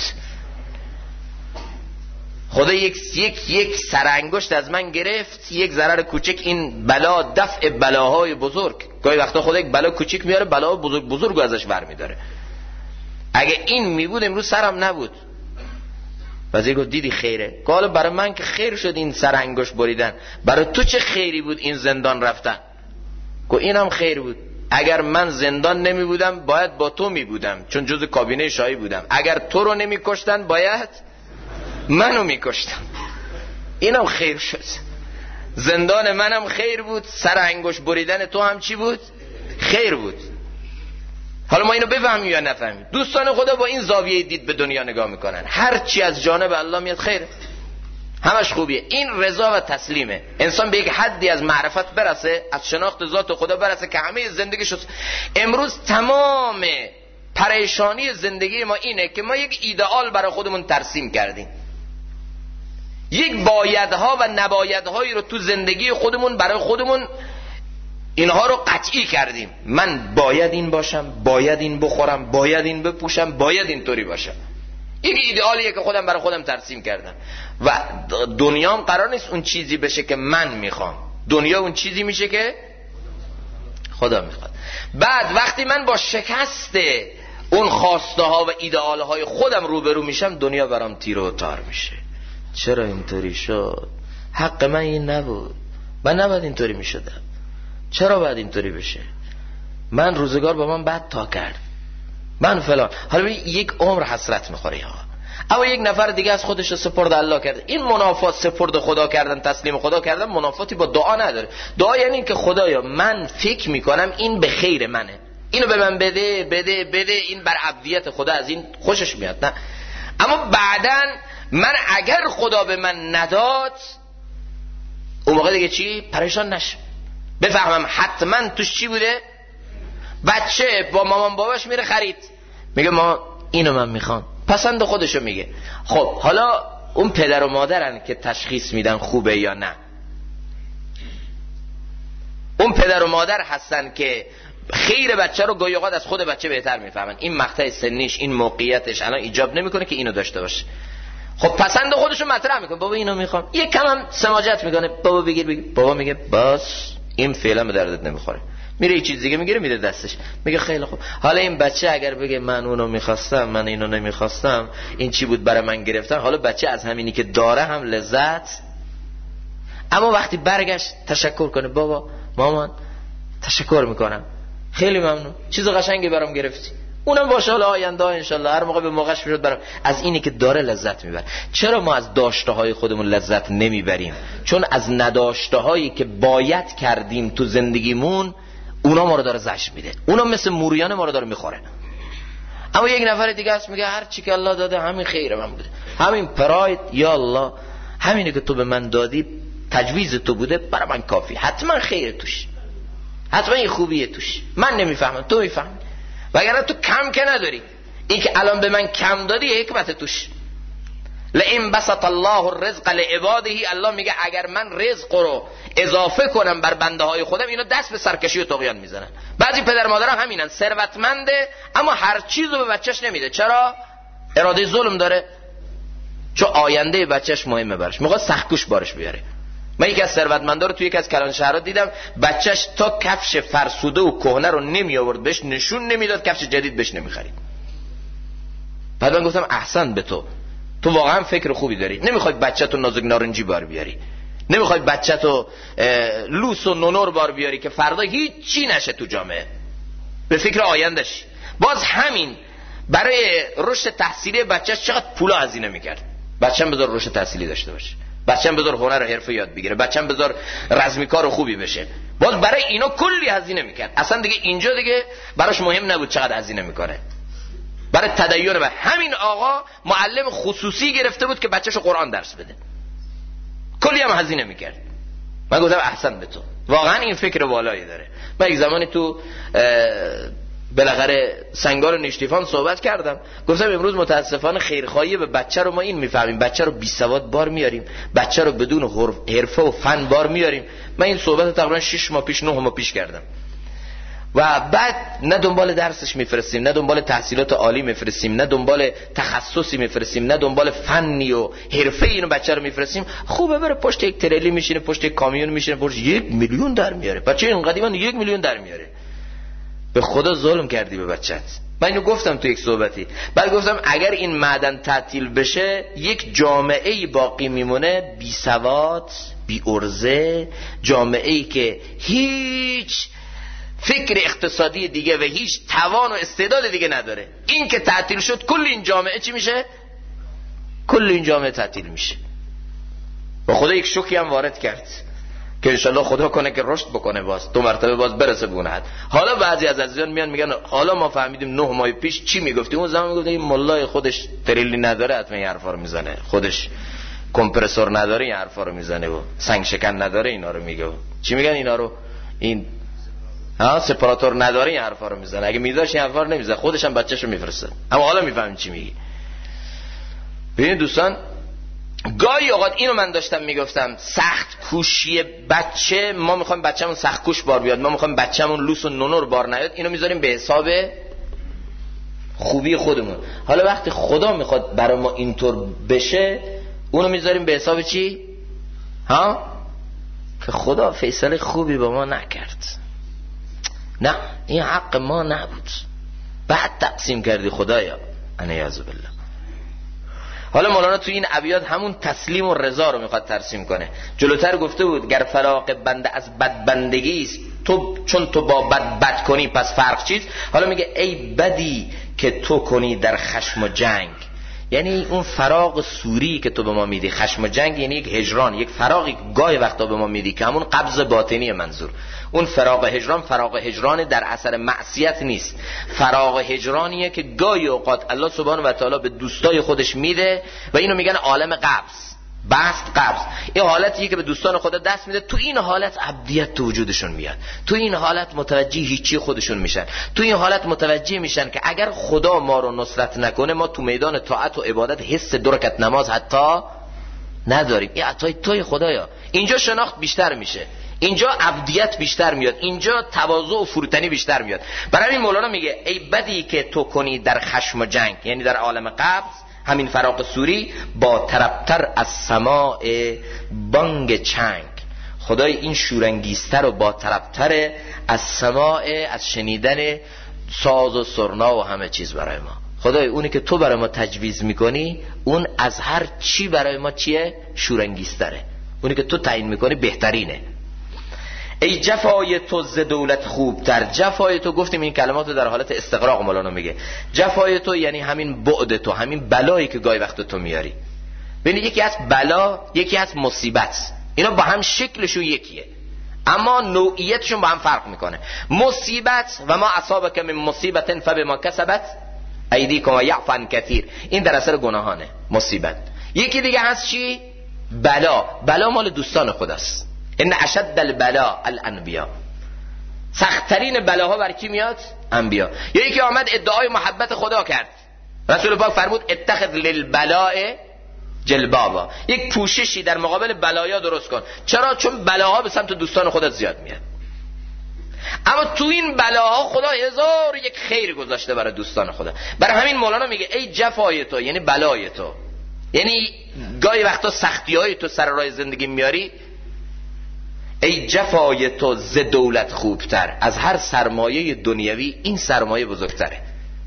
خدا یک سر انگشت از من گرفت، یک ضرر کوچک. این بلا دفع بلاهای بزرگ. گاهی وقتا خدا یک بلا کوچک میاره، بلا بزرگ ازش برمیداره. اگه این می بود امروز سرم نبود. وزیر گفت دیدی خیره؟ حالا برای من که خیر شد این سر انگشت بریدن، برای تو چه خیری بود این زندان رفتن؟ گفت اینم خیر بود. اگر من زندان نمی بودم باید با تو می بودم، چون جز کابینه شاهی بودم. اگر تو رو نمی کشتن باید منو می کشتن. اینم خیر شد. زندان منم خیر بود، سر انگشت بریدن تو هم چی بود؟ خیر بود. حالا ما اینو بفهمیم یا نفهمیم؟ دوستان خدا با این زاویه دید به دنیا نگاه میکنن. هر چی از جانب الله میاد خیره، همش خوبیه. این رضا و تسلیمه. انسان به یک حدی از معرفت برسه، از شناخت ذات خدا برسه که همه زندگیش. امروز تمام پریشانی زندگی ما اینه که ما یک ایدئال برای خودمون ترسیم کردیم، یک بایدها و نبایدهایی رو تو زندگی خودمون برای خودمون اینها رو قطعی کردیم. من باید این باشم، باید این بخورم، باید این بپوشم، باید اینطوری باشم. یک ایدئالیه که خودم برای خودم ترسیم کردم و دنیام قرار نیست اون چیزی بشه که من میخوام. دنیا اون چیزی میشه که خدا میخواد. بعد وقتی من با شکست اون خواسته ها و ایدئال های خودم روبرو میشم، دنیا برام تیر و تار میشه. چرا اینطوری شد؟ حق من این نبود، من نباید اینطوری میشدم. چرا باید اینطوری بشه؟ من روزگار با من بد تا کرد، من فلان. حالا یک عمر حسرت میخوره ها. اما یک نفر دیگه از خودش سپرد الله کرده. این منافات سپرد خدا کردن، تسلیم خدا کردن، منافاتی با دعا نداره. دعا یعنی که خدایا من فکر میکنم این به خیر منه، اینو به من بده بده بده، این بر عبدیت خدا از این خوشش میاد. نه، اما بعدن من اگر خدا به من نداد، اون موقع دیگه چی؟ پریشان نشم، بفهمم حتما توش چی بوده. بچه با مامان باباش میره خرید، میگه ما اینو من میخوام، پسند خودشو میگه. خب حالا اون پدر و مادرن که تشخیص میدن خوبه یا نه. اون پدر و مادر هستن که خیر بچه رو گاهی اوقات از خود بچه بهتر میفهمن. این مقطع سنیش، این موقعیتش الان ایجاب نمیکنه که اینو داشته باشه. خب پسند خودشو مطرح میکنه، بابا اینو میخوام. یک کم هم سماجت میکنه، بابا بگیر. بابا میگه باس این فعلا به دردت نمیخوره، میره یه چیز دیگه میگیره میده دستش، میگه خیلی خوب. حالا این بچه اگر بگه من اونو میخواستم، من اینو نمیخواستم، این چی بود برای من گرفتن، حالا بچه از همینی که داره هم لذت. اما وقتی برگشت تشکر کنه، بابا مامان تشکر میکنم، خیلی ممنون، چیز قشنگی برام گرفتی، اونم باشه حالا آینده انشالله هر موقع به موقعش میشد برام. از اینی که داره لذت میبره. چرا ما از داشته های خودمون لذت نمیبریم؟ چون از نداشته هایی که باید کردیم تو زندگیمون اونا ما رو داره زجر میده، اونا مثل موریانه ما رو داره میخوره. اما یک نفر دیگه است میگه هر چی که الله داده همین خیر من بوده، همین پراید، یا الله همینی که تو به من دادی تجویز تو بوده برای من کافی، حتما خیر توش، حتما این خوبیه توش، من نمیفهمم تو میفهمی، وگرنه تو کم که نداری، این که الان به من کم دادی حکمت توش. لئن بسط الله الرزق لعباده، الله میگه اگر من رزق رو اضافه کنم بر بنده های خودم، اینا دست به سرکشی و طغیان میزنن. بعضی پدر مادرها همینن، ثروتمنده اما هر چیز رو به بچهش نمیده. چرا؟ اراده ظلم داره، چون آینده بچهش مهمه براش، میخواد سختگوش بارش بیاره. من یکی از ثروتمندا رو توی یکی از کلان شهرها دیدم، بچهش تا کفش فرسوده و کهنه رو نمی آورد بهش نشون نمیداد، کفش جدید بهش نمیخرید. بعد من گفتم احسن به تو واقعا فکر خوبی داری، نمیخوای بچه‌تو نازک نارنجی بار بیاری، نمیخوای بچه‌تو لوس و نونور بار بیاری که فردا هیچ چی نشه تو جامعه، به فکر آیندهش. باز همین برای رشد تحصیلی بچه‌ش چقدر پولا هزینه میکرد. بچه‌م بذار رشد تحصیلی داشته باشه، بچه‌م بذار هنر و حرفه یاد بگیره، بچه‌م بذار رزمیکار خوبی بشه، باز برای اینا کلی هزینه میکرد. اصلا دیگه اینجا دیگه براش مهم نبود چقدر هزینه میکنه، برای تدین. و همین آقا معلم خصوصی گرفته بود که بچه‌شو قرآن درس بده، کلی هم هزینه میکرد. من گفتم احسن به تو، واقعا این فکر والایی داره. من یک زمانی تو بالاخره سنگار نیشتیفان صحبت کردم، گفتم امروز متاسفانه خیرخواهی به بچه رو ما این میفهمیم، بچه رو بی سواد بار میاریم، بچه رو بدون حرفه و فن بار میاریم. من این صحبت رو تقریبا 6 ماه پیش 9 ماه پیش کردم و بعد نه دنبال درسش میفرستیم، نه دنبال تحصیلات عالی میفرستیم، نه دنبال تخصصی میفرستیم، نه دنبال فنی و حرفه اینو بچه رو میفرستیم. خوبه بره پشت یک تریلی میشینه، پشت یک کامیون میشینه، پشت 1 میلیون در میاره. بچه این قدیما 1 میلیون در میاره. به خدا ظلم کردی به بچت. من اینو گفتم تو یک صحبتی، بعد گفتم اگر این معدن تعطیل بشه یک جامعه باقی میمونه بی سواد، بی ارزه، جامعه ای که هیچ فکر اقتصادی دیگه و هیچ توان و استعداد دیگه نداره. این که تعطیل شد کل این جامعه چی میشه؟ کل این جامعه تعطیل میشه. و خدا یک شوکی هم وارد کرد که انشالله خدا کنه که رشد بکنه، باز 2 مرتبه باز برسه به اون حد. حالا بعضی از عزیزان میان میگن حالا ما فهمیدیم 9 ماه پیش چی میگفتی. اون زمان میگفت این ملای خودش تریلی نداره حتما این حرفا رو میزنه، خودش کمپرسور نداره این حرفا رو میزنه و سنگ شکن نداره اینا رو میگه. چی میگن اینا رو؟ این سپاراتور نداره این حرفا رو میزنه. اگه میذاش این حرفا رو نمیزنه، خودش هم بچه‌شو میفرسته. اما حالا میفهمیم چی میگی. ببینید دوستان، گاهی اوقات اینو من داشتم میگفتم، سخت کوشی بچه، ما میخوایم بچه‌مون سخت کوش بار بیاد، ما میخوایم بچه‌مون لوس و نونور بار نیاد، اینو میذاریم به حساب خوبی خودمون. حالا وقتی خدا میخواد برای ما اینطور بشه، اونو میذاریم به حساب چی؟ که خدا فیصله خوبی با ما نکرد، نه این حق ما نبود، بعد تقسیم کردی خدایا، انیاذ بالله. حالا مولانا تو این ابیات همون تسلیم و رضا رو میخواد ترسیم کنه. جلوتر گفته بود گر فراق بنده از بدبندگی است، تو چون تو با بد کنی پس فرق چیست. حالا میگه ای بدی که تو کنی در خشم و جنگ، یعنی اون فراق سوری که تو به ما میدی. خشم و جنگ یعنی یک هجران، یک فراقی گاهی وقتا به ما میدی که همون قبض باطنی منظور. اون فراق هجران، فراق هجران در اثر معصیت نیست، فراق هجرانیه که گاهی اوقات الله سبحانه و تعالی به دوستای خودش میده و اینو میگن عالم قبض، بست قبض. این حالتیه که به دوستان خدا دست میده، تو این حالت عبدیت تو وجودشون میاد، تو این حالت متوجه هیچی خودشون میشن، تو این حالت متوجه میشن که اگر خدا ما رو نصرت نکنه ما تو میدان طاعت و عبادت حس 2 رکعت نماز حتی نداریم. این عطای توی خدایا. اینجا شناخت بیشتر میشه، اینجا عبدیت بیشتر میاد، اینجا تواضع و فروتنی بیشتر میاد. برای این مولانا میگه ای بدی که تو کنی در خشم و جنگ، یعنی در عالم قبض، همین فراق سوری با طربتر از سماع بانگ چنگ. خدای این شورانگیزتر و با طربتر از سماع، از شنیدن ساز و سرنا و همه چیز برای ما. خدای اونی که تو برای ما تجویز میکنی اون از هر چی برای ما چیه؟ شورانگیزتره. اونی که تو تعیین میکنی بهترینه. ای جفای تو ز دولت خوبتر. جفای تو گفتیم این کلماتو در حالت استغراق مولانا میگه. جفای تو یعنی همین بعد تو، همین بلایی که گاهی وقت تو میاری. ببینید یکی از بلا، یکی از مصیبت، اینا با هم شکلشون یکیه اما نوعیتشون با هم فرق میکنه. مصیبت و ما اصابک من مصیبت فبما کسبت ایدیکم و یعفو عن کثیر، این در اثر گناهانه مصیبت. یکی دیگه هست چی؟ بلا. بلا مال دوستان خداست. ان اشد البلاء الانبیاء، سخت‌ترین بلاها بر کی میاد؟ انبیا. یا یکی آمد ادعای محبت خدا کرد، رسول پاک فرمود اتخذ للبلاء جلبابا، یک پوششی در مقابل بلایا درست کن. چرا؟ چون بلاها به سمت دوستان خودت زیاد میاد. اما تو این بلاها خدا هزار یک خیر گذاشته برای دوستان خدا. برای همین مولانا میگه ای جفای تو یعنی بلای تو، یعنی گاهی وقتا سختی‌های تو سر راه زندگی میاری. ای جفای تو ز دولت خوبتر، از هر سرمایه دنیوی این سرمایه بزرگتره.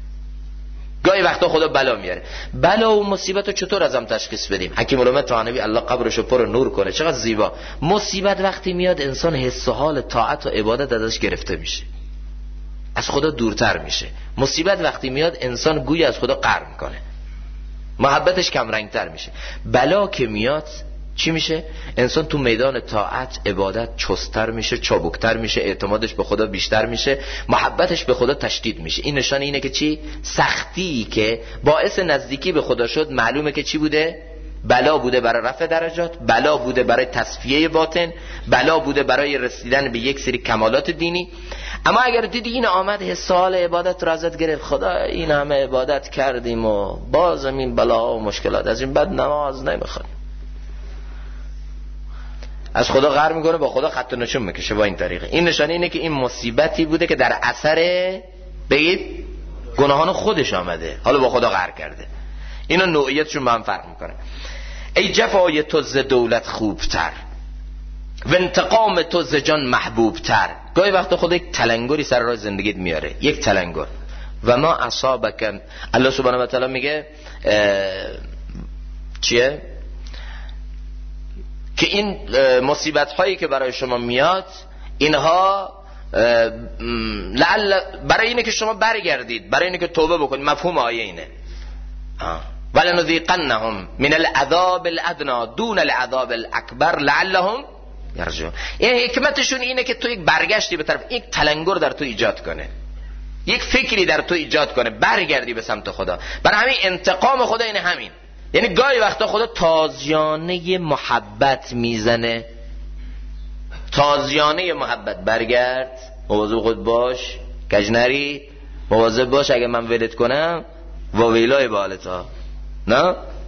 گاهی وقتا خدا بلا میاره. بلا و مصیبت رو چطور ازم تشخیص بدیم؟ حکیم علامه طحاوی الله قبرشو پر نور کنه، چقدر زیبا. مصیبت وقتی میاد انسان حس و حال طاعت و عبادت ازش گرفته میشه، از خدا دورتر میشه. مصیبت وقتی میاد انسان گویا از خدا قهر میکنه، محبتش کم رنگتر میشه. بلا که میاد چی میشه؟ انسان تو میدان طاعت عبادت چستر میشه، چابکتر میشه، اعتمادش به خدا بیشتر میشه، محبتش به خدا تشدید میشه. این نشانه اینه که چی؟ سختی که باعث نزدیکی به خدا شد معلومه که چی بوده؟ بلا بوده برای رفع درجات، بلا بوده برای تصفیه باطن، بلا بوده برای رسیدن به یک سری کمالات دینی. اما اگر دیدی این آمد حس حال عبادت رو ازت گرفت، خدا این همه عبادت کردیم و بازم این بلا و مشکلات، از این بعد نماز نمیخونیم، از خدا قهر میکنه، با خدا خط و نشون میکشه با این طریقه. این نشانه اینه که این مصیبتی بوده که در اثر بگید گناهان خودش آمده، حالا با خدا قهر کرده. اینا نوعیتشون با هم فرق میکنه. ای جفای تو ز دولت خوبتر و انتقام تو ز جان محبوبتر. گاهی وقتا خدا یک تلنگری سر راه زندگیت میاره، یک تلنگر. و ما اصابک، الله سبحانه و تعالی میگه چیه؟ که این مصیبت هایی که برای شما میاد اینها برای اینه که شما برگردید، برای اینه که توبه بکنید. مفهوم آیه اینه ولنذیقنهم من العذاب الادنی دون العذاب الاکبر لعلهم یرجعون. این حکمتشون اینه که تو یک برگشتی به طرف، یک تلنگر در تو ایجاد کنه، یک فکری در تو ایجاد کنه، برگردی به سمت خدا. برای همین انتقام خدا اینه همین. یعنی گاهی وقتا خدا تازیانه محبت میزنه، تازیانه محبت. برگرد، مواظب خود باش، کج نری، مواظب باش اگه من ولت کنم واویلای بالتا. نه؟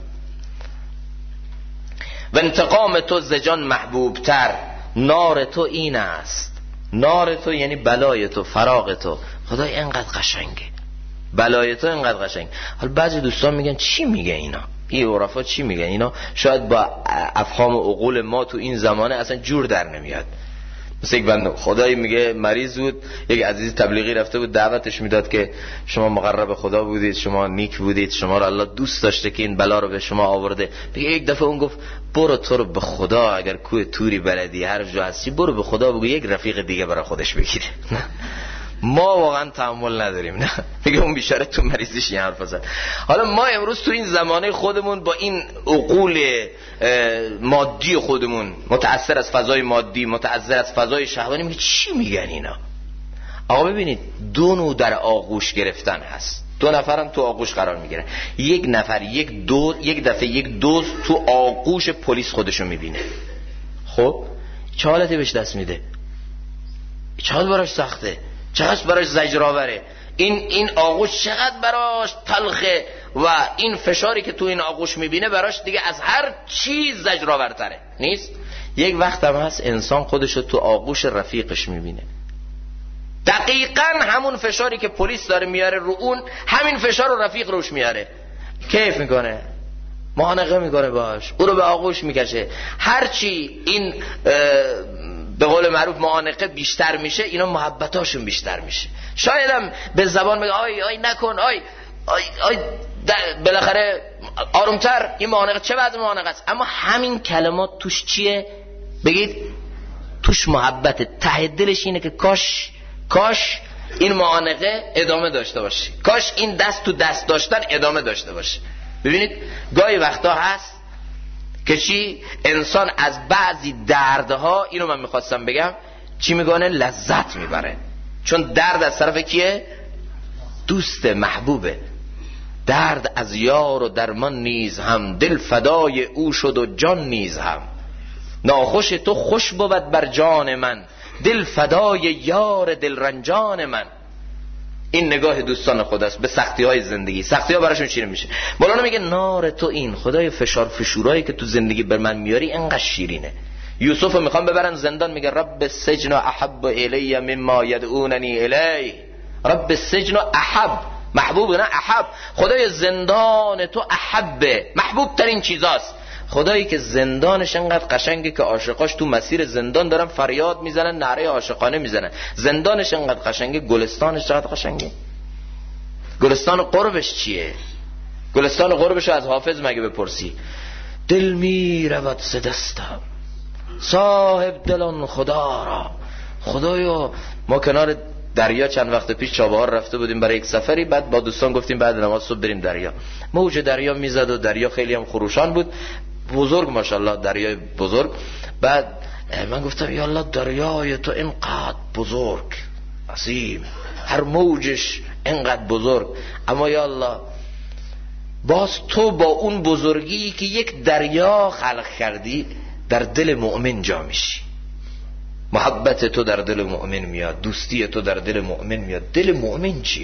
و انتقام تو ز جان محبوبتر. نار تو این است، نار تو یعنی بلای تو، فراق تو. خدای اینقدر قشنگه، بلای تو اینقدر قشنگ. حالا بعضی دوستان میگن چی میگه اینا؟ این عرفا چی میگن اینا؟ شاید با افهام و عقول ما تو این زمانه اصلا جور در نمیاد. مثل یک بنده خدایی میگه مریض بود، یک عزیز تبلیغی رفته بود دعوتش میداد که شما مقرب خدا بودید، شما نیک بودید، شما رو الله دوست داشته که این بلا رو به شما آورده. بگه یک دفعه اون گفت برو تو رو به خدا، اگر کوه توری بلدی هر جا هستی برو به خدا بگو یک رفیق دیگه برای خودش بگیره. ما واقعا تحمل نداریم. نه میگه اون بیچاره تو مریضیش این حرفا زد. حالا ما امروز تو این زمانه خودمون با این عقول مادی خودمون متأثر از فضای مادی، متأثر از فضای شهوانی، میگه چی میگن اینا؟ آقا ببینید دو نوع در آغوش گرفتن هست. دو نفرم تو آغوش قرار میگیرن. یک نفر یک دفعه یک دوز تو آغوش پلیس خودشو میبینه. خب چه حالتی بهش دست میده؟ چقدر براش سخته، چقدر براش زجرآوره، این آغوش چقدر براش تلخه و این فشاری که تو این آغوش میبینه براش دیگه از هر چیز زجرآورتره نیست. یک وقت هم هست انسان خودشو تو آغوش رفیقش میبینه، دقیقاً همون فشاری که پلیس داره میاره رو اون، همین فشار رو رفیق روش میاره، کیف میکنه. معانقه میکنه باش، او رو به آغوش میکشه. هرچی این به قول معروف معانقه بیشتر میشه، اینا محبتاشون بیشتر میشه. شایدم به زبان میگه آی نکن، آی بالاخره آرومتر، این معانقه چه وضع معانقه است، اما همین کلمات توش چیه؟ بگید توش محبت. ته دلش اینه که کاش این معانقه ادامه داشته باشه، کاش این دست تو دست داشتن ادامه داشته باشه. ببینید گاهی وقتا هست که چی انسان از بعضی دردها، اینو من میخواستم بگم، چی میگونه؟ لذت میبره. چون درد از طرف کیه؟ دوست محبوبه. درد از یار و درمان نیز هم، دل فدای او شد و جان نیز هم. ناخوش تو خوش بود بر جان من، دل فدای یار دل رنجان من. این نگاه دوستان خداست به سختی های زندگی. سختی ها براشون چی میشه؟ مولانا میگه نار تو این، خدای فشار فشورایی که تو زندگی بر من میاری انقدر شیرینه. یوسف رو میخوام ببرن زندان، میگه رب السجن احب الی مما یدعوننی الی. رب السجن احب، محبوب نه احب. خدای زندان تو احبه، محبوب ترین چیزاست. خدایی که زندانش انقدر قشنگه که عاشقاش تو مسیر زندان دارن فریاد میزنن، نعره عاشقانه میزنن. زندانش انقدر قشنگه، گلستانش چقدر قشنگه. گلستان قربش چیه؟ گلستان قربش از حافظ مگه بپرسی؟ دل میرود ز دستم صاحب دلان خدا را. خدایا ما کنار دریا چند وقت پیش چابهار رفته بودیم برای یک سفری، بعد با دوستان گفتیم بعد نماز صبح بریم دریا. موج دریا میزد و دریا خیلی هم خروشان بود، بزرگ ماشاءالله، دریای بزرگ. بعد من گفتم یا الله دریای تو اینقدر بزرگ عظیم، هر موجش اینقدر بزرگ، اما یا الله باز تو با اون بزرگی که یک دریا خلق کردی در دل مؤمن جا میشی. محبت تو در دل مؤمن میاد، دوستی تو در دل مؤمن میاد. دل مؤمن چیه؟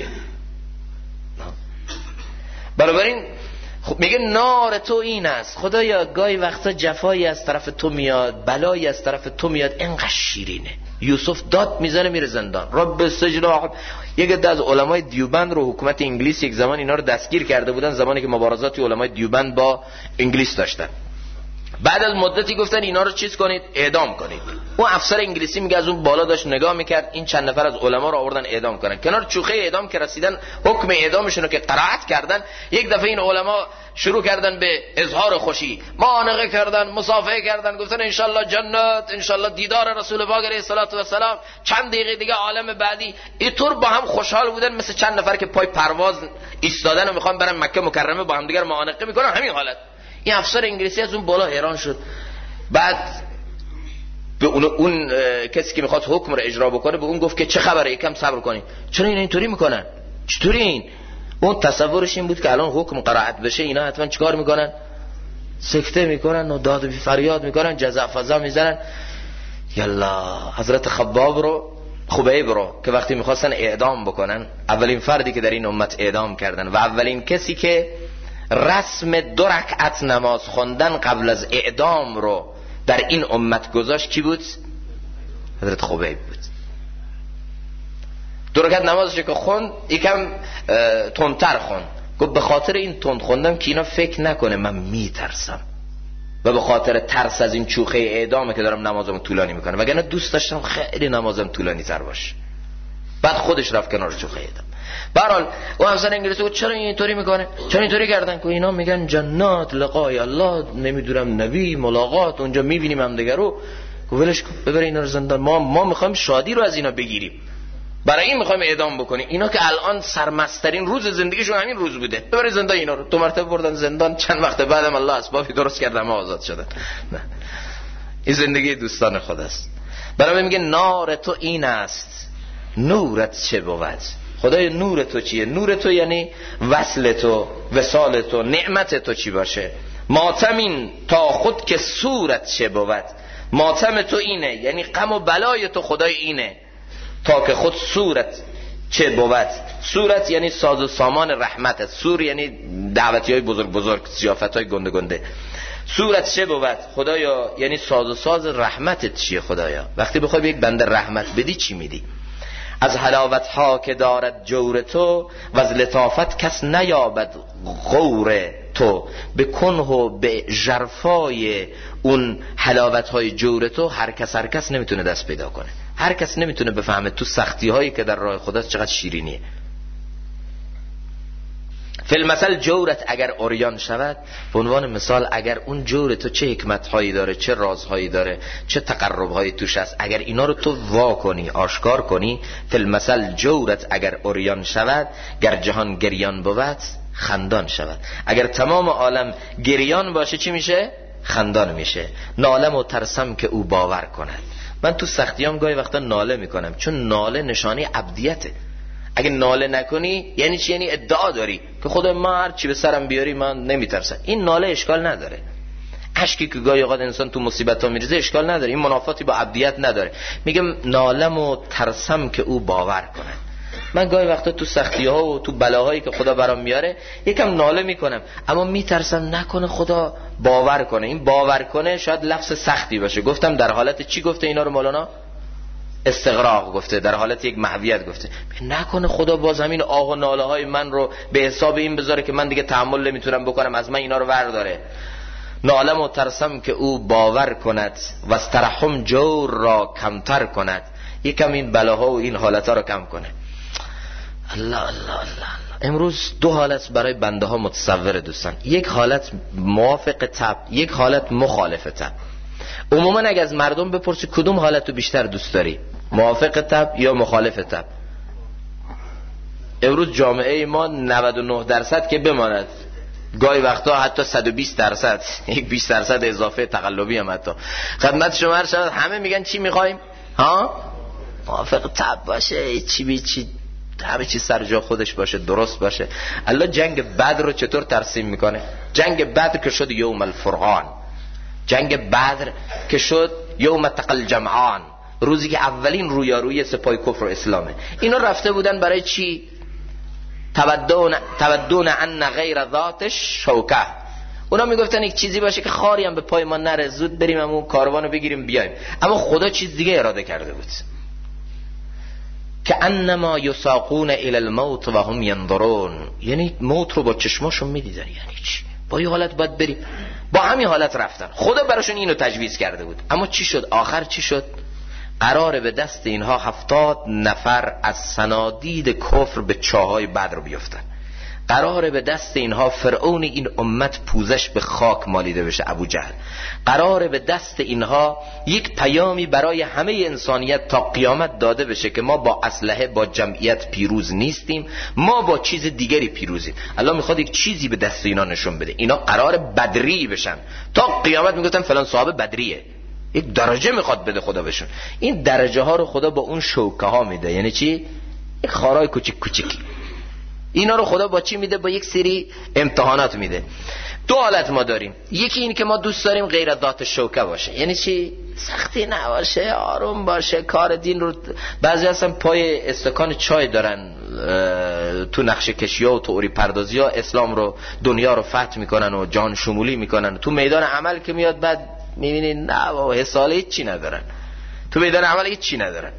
بنابراین میگه نار تو این است. خدایا گاهی وقتا جفایی از طرف تو میاد، بلایی از طرف تو میاد، اینقدر شیرینه. یوسف داد میزنه میره زندان. رب السجن. یک عده از علمای دیوبند رو حکومت انگلیس یک زمان اینا رو دستگیر کرده بودن، زمانی که مبارزاتی علمای دیوبند با انگلیس داشتن. بعد از مدتی گفتن اینا رو چیز کنید، اعدام کنید. اون افسر انگلیسی میگه از اون بالا داشت نگاه میکرد، این چند نفر از علما رو آوردن اعدام کردن. کنار چوخه اعدام که رسیدن، حکم اعدامشون رو که قرائت کردن، یک دفعه این علما شروع کردن به اظهار خوشی، معانقه کردن، مصافحه کردن، گفتن انشالله جنت، انشالله دیدار رسول پاک علیه الصلوۃ و السلام، چند دقیقه دیگه عالم بعدی. اینطور با هم خوشحال بودن، مثل چند نفر که پای پرواز ایستادن و میخوان برن مکه مکرمه، با هم دیگه معانقه میکنن. همین حالت. این افسر انگلیسی از اون بالا حیران شد. بعد به اون کسی که میخواد حکم رو اجرا بکنه به اون گفت که چه خبره، یکم صبر کنید. چرا اینا اینطوری میکنن؟ چطوری این؟ اون تصورش این بود که الان حکم قرائت بشه اینا حتما چیکار میکنن؟ سکته میکنن و داد و فریاد میکنن، جزع فضا میزنن. یلا حضرت خبیب رو که وقتی میخواستن اعدام بکنن، اولین فردی که در این امت اعدام کردن و اولین کسی که رسم 2 رکعت نماز خوندن قبل از اعدام رو در این امت گذاشت کی بود؟ حضرت خبیب بود. 2 رکعت نمازش که خوند یکم تندتر خوند، گفت به خاطر این تند خوندم که اینا فکر نکنه من میترسم و به خاطر ترس از این چوخه اعدامه که دارم نمازم طولانی میکنم، وگرنه دوست داشتم خیلی نمازم طولانی تر باشه. بعد خودش رفت کنار چوخه اعدام. برحال اون افسر انگلیسی گفت چرا اینطوری میکنه؟ چرا اینطوری کردن؟ که اینا میگن جنات، لقای الله، نمیدونم نبی، ملاقات، اونجا میبینیم هم دیگه رو. گفت ولش کن، ببر اینا رو زندان. ما میخوایم شادی رو از اینا بگیریم، برای این میخوایم اعدام بکنیم. اینا که الان سرمسترین روز زندگیشون همین روز بوده، ببر زندان اینا رو. 2 مرتبه بردن زندان، چند وقت بعدم الله اسبابی درست کرد ما آزاد شدن. نه، این زندگی دوستان خداست. برای میگه نار تو این است، نورت چه بود؟ خدای نور تو چیه؟ نور تو یعنی وصل تو، وصال تو، نعمت تو چی باشه؟ ماتمین تا خود که صورت چه بود؟ ماتم تو اینه یعنی غم و بلای تو خدای اینه تا که خود صورت چه بود. صورت یعنی ساز و سامان رحمتت، سور یعنی دعوتی های بزرگ بزرگ، زیافت های گنده گنده. صورت چه بود خدایا؟ یعنی ساز و ساز رحمتت چیه خدایا؟ وقتی بخوای به یک بنده رحمت بدی چی میدی؟ از حلاوت ها که دارد جور تو و از لطافت کس نیابد غور تو، به کنه و به ژرفای اون حلاوت‌های جور تو هر کس نمیتونه دست پیدا کنه. هر کس نمیتونه بفهمه تو سختی‌هایی که در راه خداست چقدر شیرینیه. فی المثل جورت اگر عریان شود، به عنوان مثال اگر اون جور تو چه حکمت‌هایی داره، چه رازهایی داره، چه تقرب‌هایی توش هست، اگر اینا رو تو وا کنی، آشکار کنی، فی المثل جورت اگر عریان شود، گر جهان گریان بود خندان شود. اگر تمام عالم گریان باشه چی میشه؟ خندان میشه. نالم و ترسم که او باور کند. من تو سختیام گاهی وقتا ناله میکنم، چون ناله نشانه عبدیته. اگه ناله نکنی یعنی چی؟ یعنی ادعا داری که خدا من هر چی به سرم بیاری من نمیترسم. این ناله اشکال نداره. اشکی که گاهی اوقات انسان تو مصیبت ها میریزه اشکال نداره، این منافاتی با عبدیت نداره. میگم نالم و ترسم که او باور کنه. من گاهی وقتا تو سختی ها و تو بلاهایی که خدا برام میاره یکم ناله میکنم، اما میترسم نکنه خدا باور کنه. این باور کنه شاید لفظ سختی باشه. گفتم در حالت چی گفته اینا رو مولانا؟ استغراق گفته، در حالت یک محویت گفته. نکنه خدا باز همین آه و ناله های من رو به حساب این بذاره که من دیگه تحمل نمیتونم بکنم، از من اینا رو ورداره. نالم و ترسم که او باور کند و استرحم جور را کمتر کند. یکم این بلاها و این حالت ها رو کم کنه. الله الله الله الله. امروز دو حالت برای بنده ها متصوره دوستان، یک حالت موافق طبع، یک حالت مخالف طبع. عموما اگه از مردم بپرسی کدوم حالت رو بیشتر دوست داری، موافق طبع یا مخالف طبع؟ امروز جامعه ما 99% که بماند، گاهی وقتا حتی 120%، یک 20% اضافه تقلبی هم حتی. خدمت شما عرض شود همه میگن چی میخوایم؟ موافق طبع باشه، چی همه چی سر جا خودش باشه، درست باشه. الله جنگ بدر رو چطور ترسیم میکنه؟ جنگ بدر که شد یوم الفرقان، جنگ بدر که شد یوم تقل جمعان، روزی که اولین رویارویی سپاه کفر و اسلامه. اینا رفته بودن برای چی؟ تبدون ان غیر ذاتش شوکه. اونا میگفتن یک چیزی باشه که خاری هم به پای ما نره، زود بریم همون کاروانو بگیریم بیایم. اما خدا چیز دیگه اراده کرده بود، که انما یساقون الی الموت و هم ینظرون. یعنی موت رو با چشماشون میدیدن. یعنی چی؟ با این حالت باید بریم. با همین حالت رفتن. خدا براشون اینو تجویز کرده بود. اما چی شد؟ آخر چی شد؟ قراره به دست اینها 70 نفر از صنادید کفر به چاهای بدر بیفتن. قراره به دست اینها فرعون این امت پوزش به خاک مالیده بشه، ابو جهل. قراره به دست اینها یک پیامی برای همه انسانیت تا قیامت داده بشه که ما با اسلحه با جمعیت پیروز نیستیم، ما با چیز دیگری پیروزیم. الله میخواد یک چیزی به دست اینا نشون بده. اینا قراره بدری بشن. تا قیامت میگفتن فلان صاحب بدریه. یک درجه میخواد بده خدا بهشون. این درجه ها رو خدا با اون شوکه ها میده. یعنی چی؟ یک خارای کوچیک کوچیکی. اینا رو خدا با چی میده؟ با یک سری امتحانات میده. دو حالت ما داریم. یکی این که ما دوست داریم غیر ذات شوکه باشه. یعنی چی؟ سختی نباشه، آروم باشه، کار دین رو. بعضی هستن پای استکان چای دارن تو نقشه کشی ها و تئوری پردازی ها اسلام رو، دنیا رو فتح میکنن و جان شمولی میکنن. تو میدان عمل که میاد بعد میبینید نه بابا حساله هیچ چی ندارن. تو میدان عمل هیچ چی ندارن،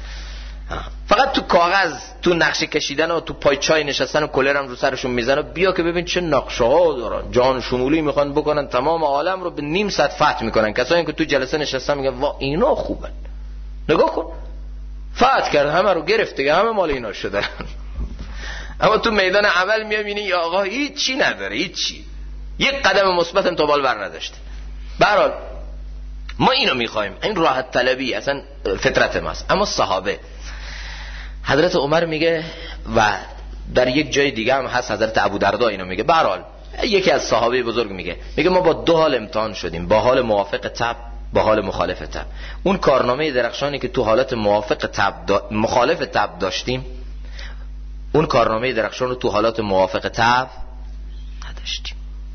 فقط تو کاغذ، تو نقشه کشیدن و تو پای چای نشستن و کلرم رو سرشون میزنن. بیا که ببین چه نقشه ها دارن، جان شمولی میخوان بکنن، تمام عالم رو به نیم ساعت فتح میکنن. کسایی که تو جلسه نشستن میگن وا اینا خوبن، نگاه کن فتح کرد، همه رو گرفت دیگه، همه مال اینا شدن. اما تو میدان عمل میبینی یا آقا هیچ چی نداره، هیچ چی، یک قدم مثبت انتقال بر نداشته. به هر حال ما اینو میخوایم، این راحت طلبی اصلا فطرت ماست. اما صحابه، حضرت عمر میگه و در یک جای دیگه هم هست حضرت ابودردا اینو میگه، به هر حال یکی از صحابه بزرگ میگه ما با دو حال امتحان شدیم، با حال موافق طبع، با حال مخالف طبع. اون کارنامه درخشانی که تو حالت موافق طبع مخالف طبع داشتیم، اون کارنامه درخشان رو تو حالات موافق طبع نداشتیم.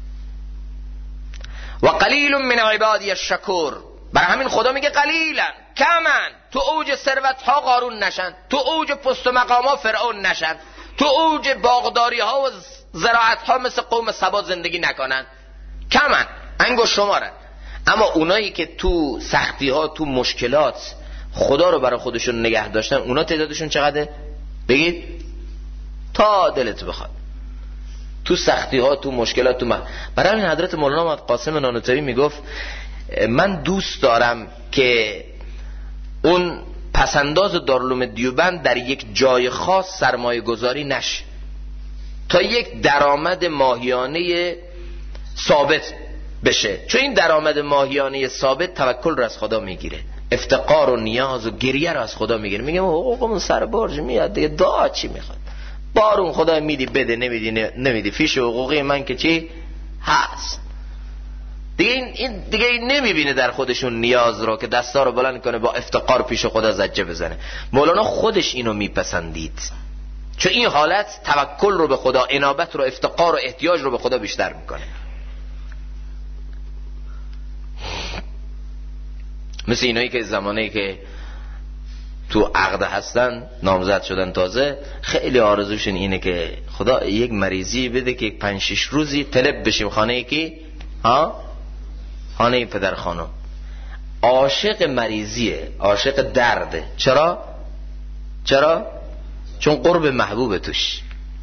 و قلیل من عبادی الشکور. برای همین خدا میگه قلیلا، کمن، تو اوج ثروت ها قارون نشن، تو اوج پست و مقام ها فرعون نشن، تو اوج باغداری ها و زراعت ها مثل قوم سبا زندگی نکنن. کمن، انگوش شمارن. اما اونایی که تو سختی ها، تو مشکلات خدا رو برای خودشون نگه داشتن، اونا تعدادشون چقدره؟ بگید تا دلت بخواد. تو سختی ها، تو مشکلات، برای همین حضرت مولانا محمد قاسم نانوتوی میگفت من دوست دارم که اون پسنداز دارالعلوم دیوبند در یک جای خاص سرمایه گذاری نشه تا یک درآمد ماهیانه ثابت بشه، چون این درآمد ماهیانه ثابت توکل رو از خدا میگیره، افتقار و نیاز و گریه رو از خدا میگیره. میگم حقوقمون سر برج میاد دیگه، دعا چی میخواد؟ بارون خدا میدی بده، نمیدی فیش حقوقی من که چی هست دیگه این نمیبینه در خودشون نیاز رو که دستا رو بلند کنه با افتقار پیش خدا زجه بزنه. مولانا خودش اینو میپسندید، چون این حالت توکل رو به خدا، انابت رو، افتقار و احتیاج رو به خدا بیشتر میکنه. مثل اینایی که زمانی که تو عقد هستن، نامزد شدن تازه، خیلی آرزوشون اینه که خدا یک مریضی بده که 5-6 روزی طلب بشیم خانه کی؟ خانه پدر خانم. عاشق مریضیه، عاشق درده. چرا؟ چون قرب محبوب توش.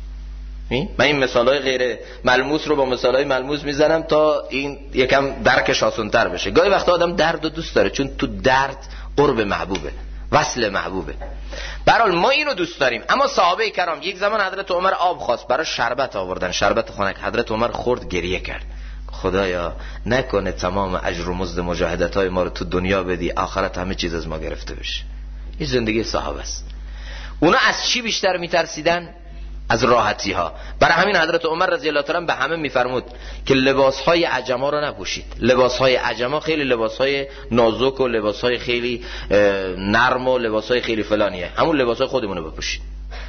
من این مثالای غیر ملموس رو با مثالای ملموس میزنم تا این یکم درکش آسان‌تر بشه. گاهی وقتا آدم درد رو دوست داره چون تو درد قرب محبوبه، وصل محبوبه. به هر حال ما اینو دوست داریم. اما صحابه کرام یک زمان حضرت عمر آب خواست، برای شربت آوردن، شربت خنک. حضرت عمر خورد، گریه کرد. خدایا نکنه تمام اجر و مزد مجاهدت‌های ما رو تو دنیا بدی، آخرت همه چیز از ما گرفته بشه. این زندگی صحابه است. اونا از چی بیشتر میترسیدن؟ از راحتی ها. برای همین حضرت عمر رضی الله تعالی عنه به همه میفرمود که لباسهای عجما رو نپوشید. لباسهای عجما خیلی لباسهای نازک و لباسهای خیلی نرم و لباسهای خیلی فلانیه، همون لباسهای خودمون رو بپوشید.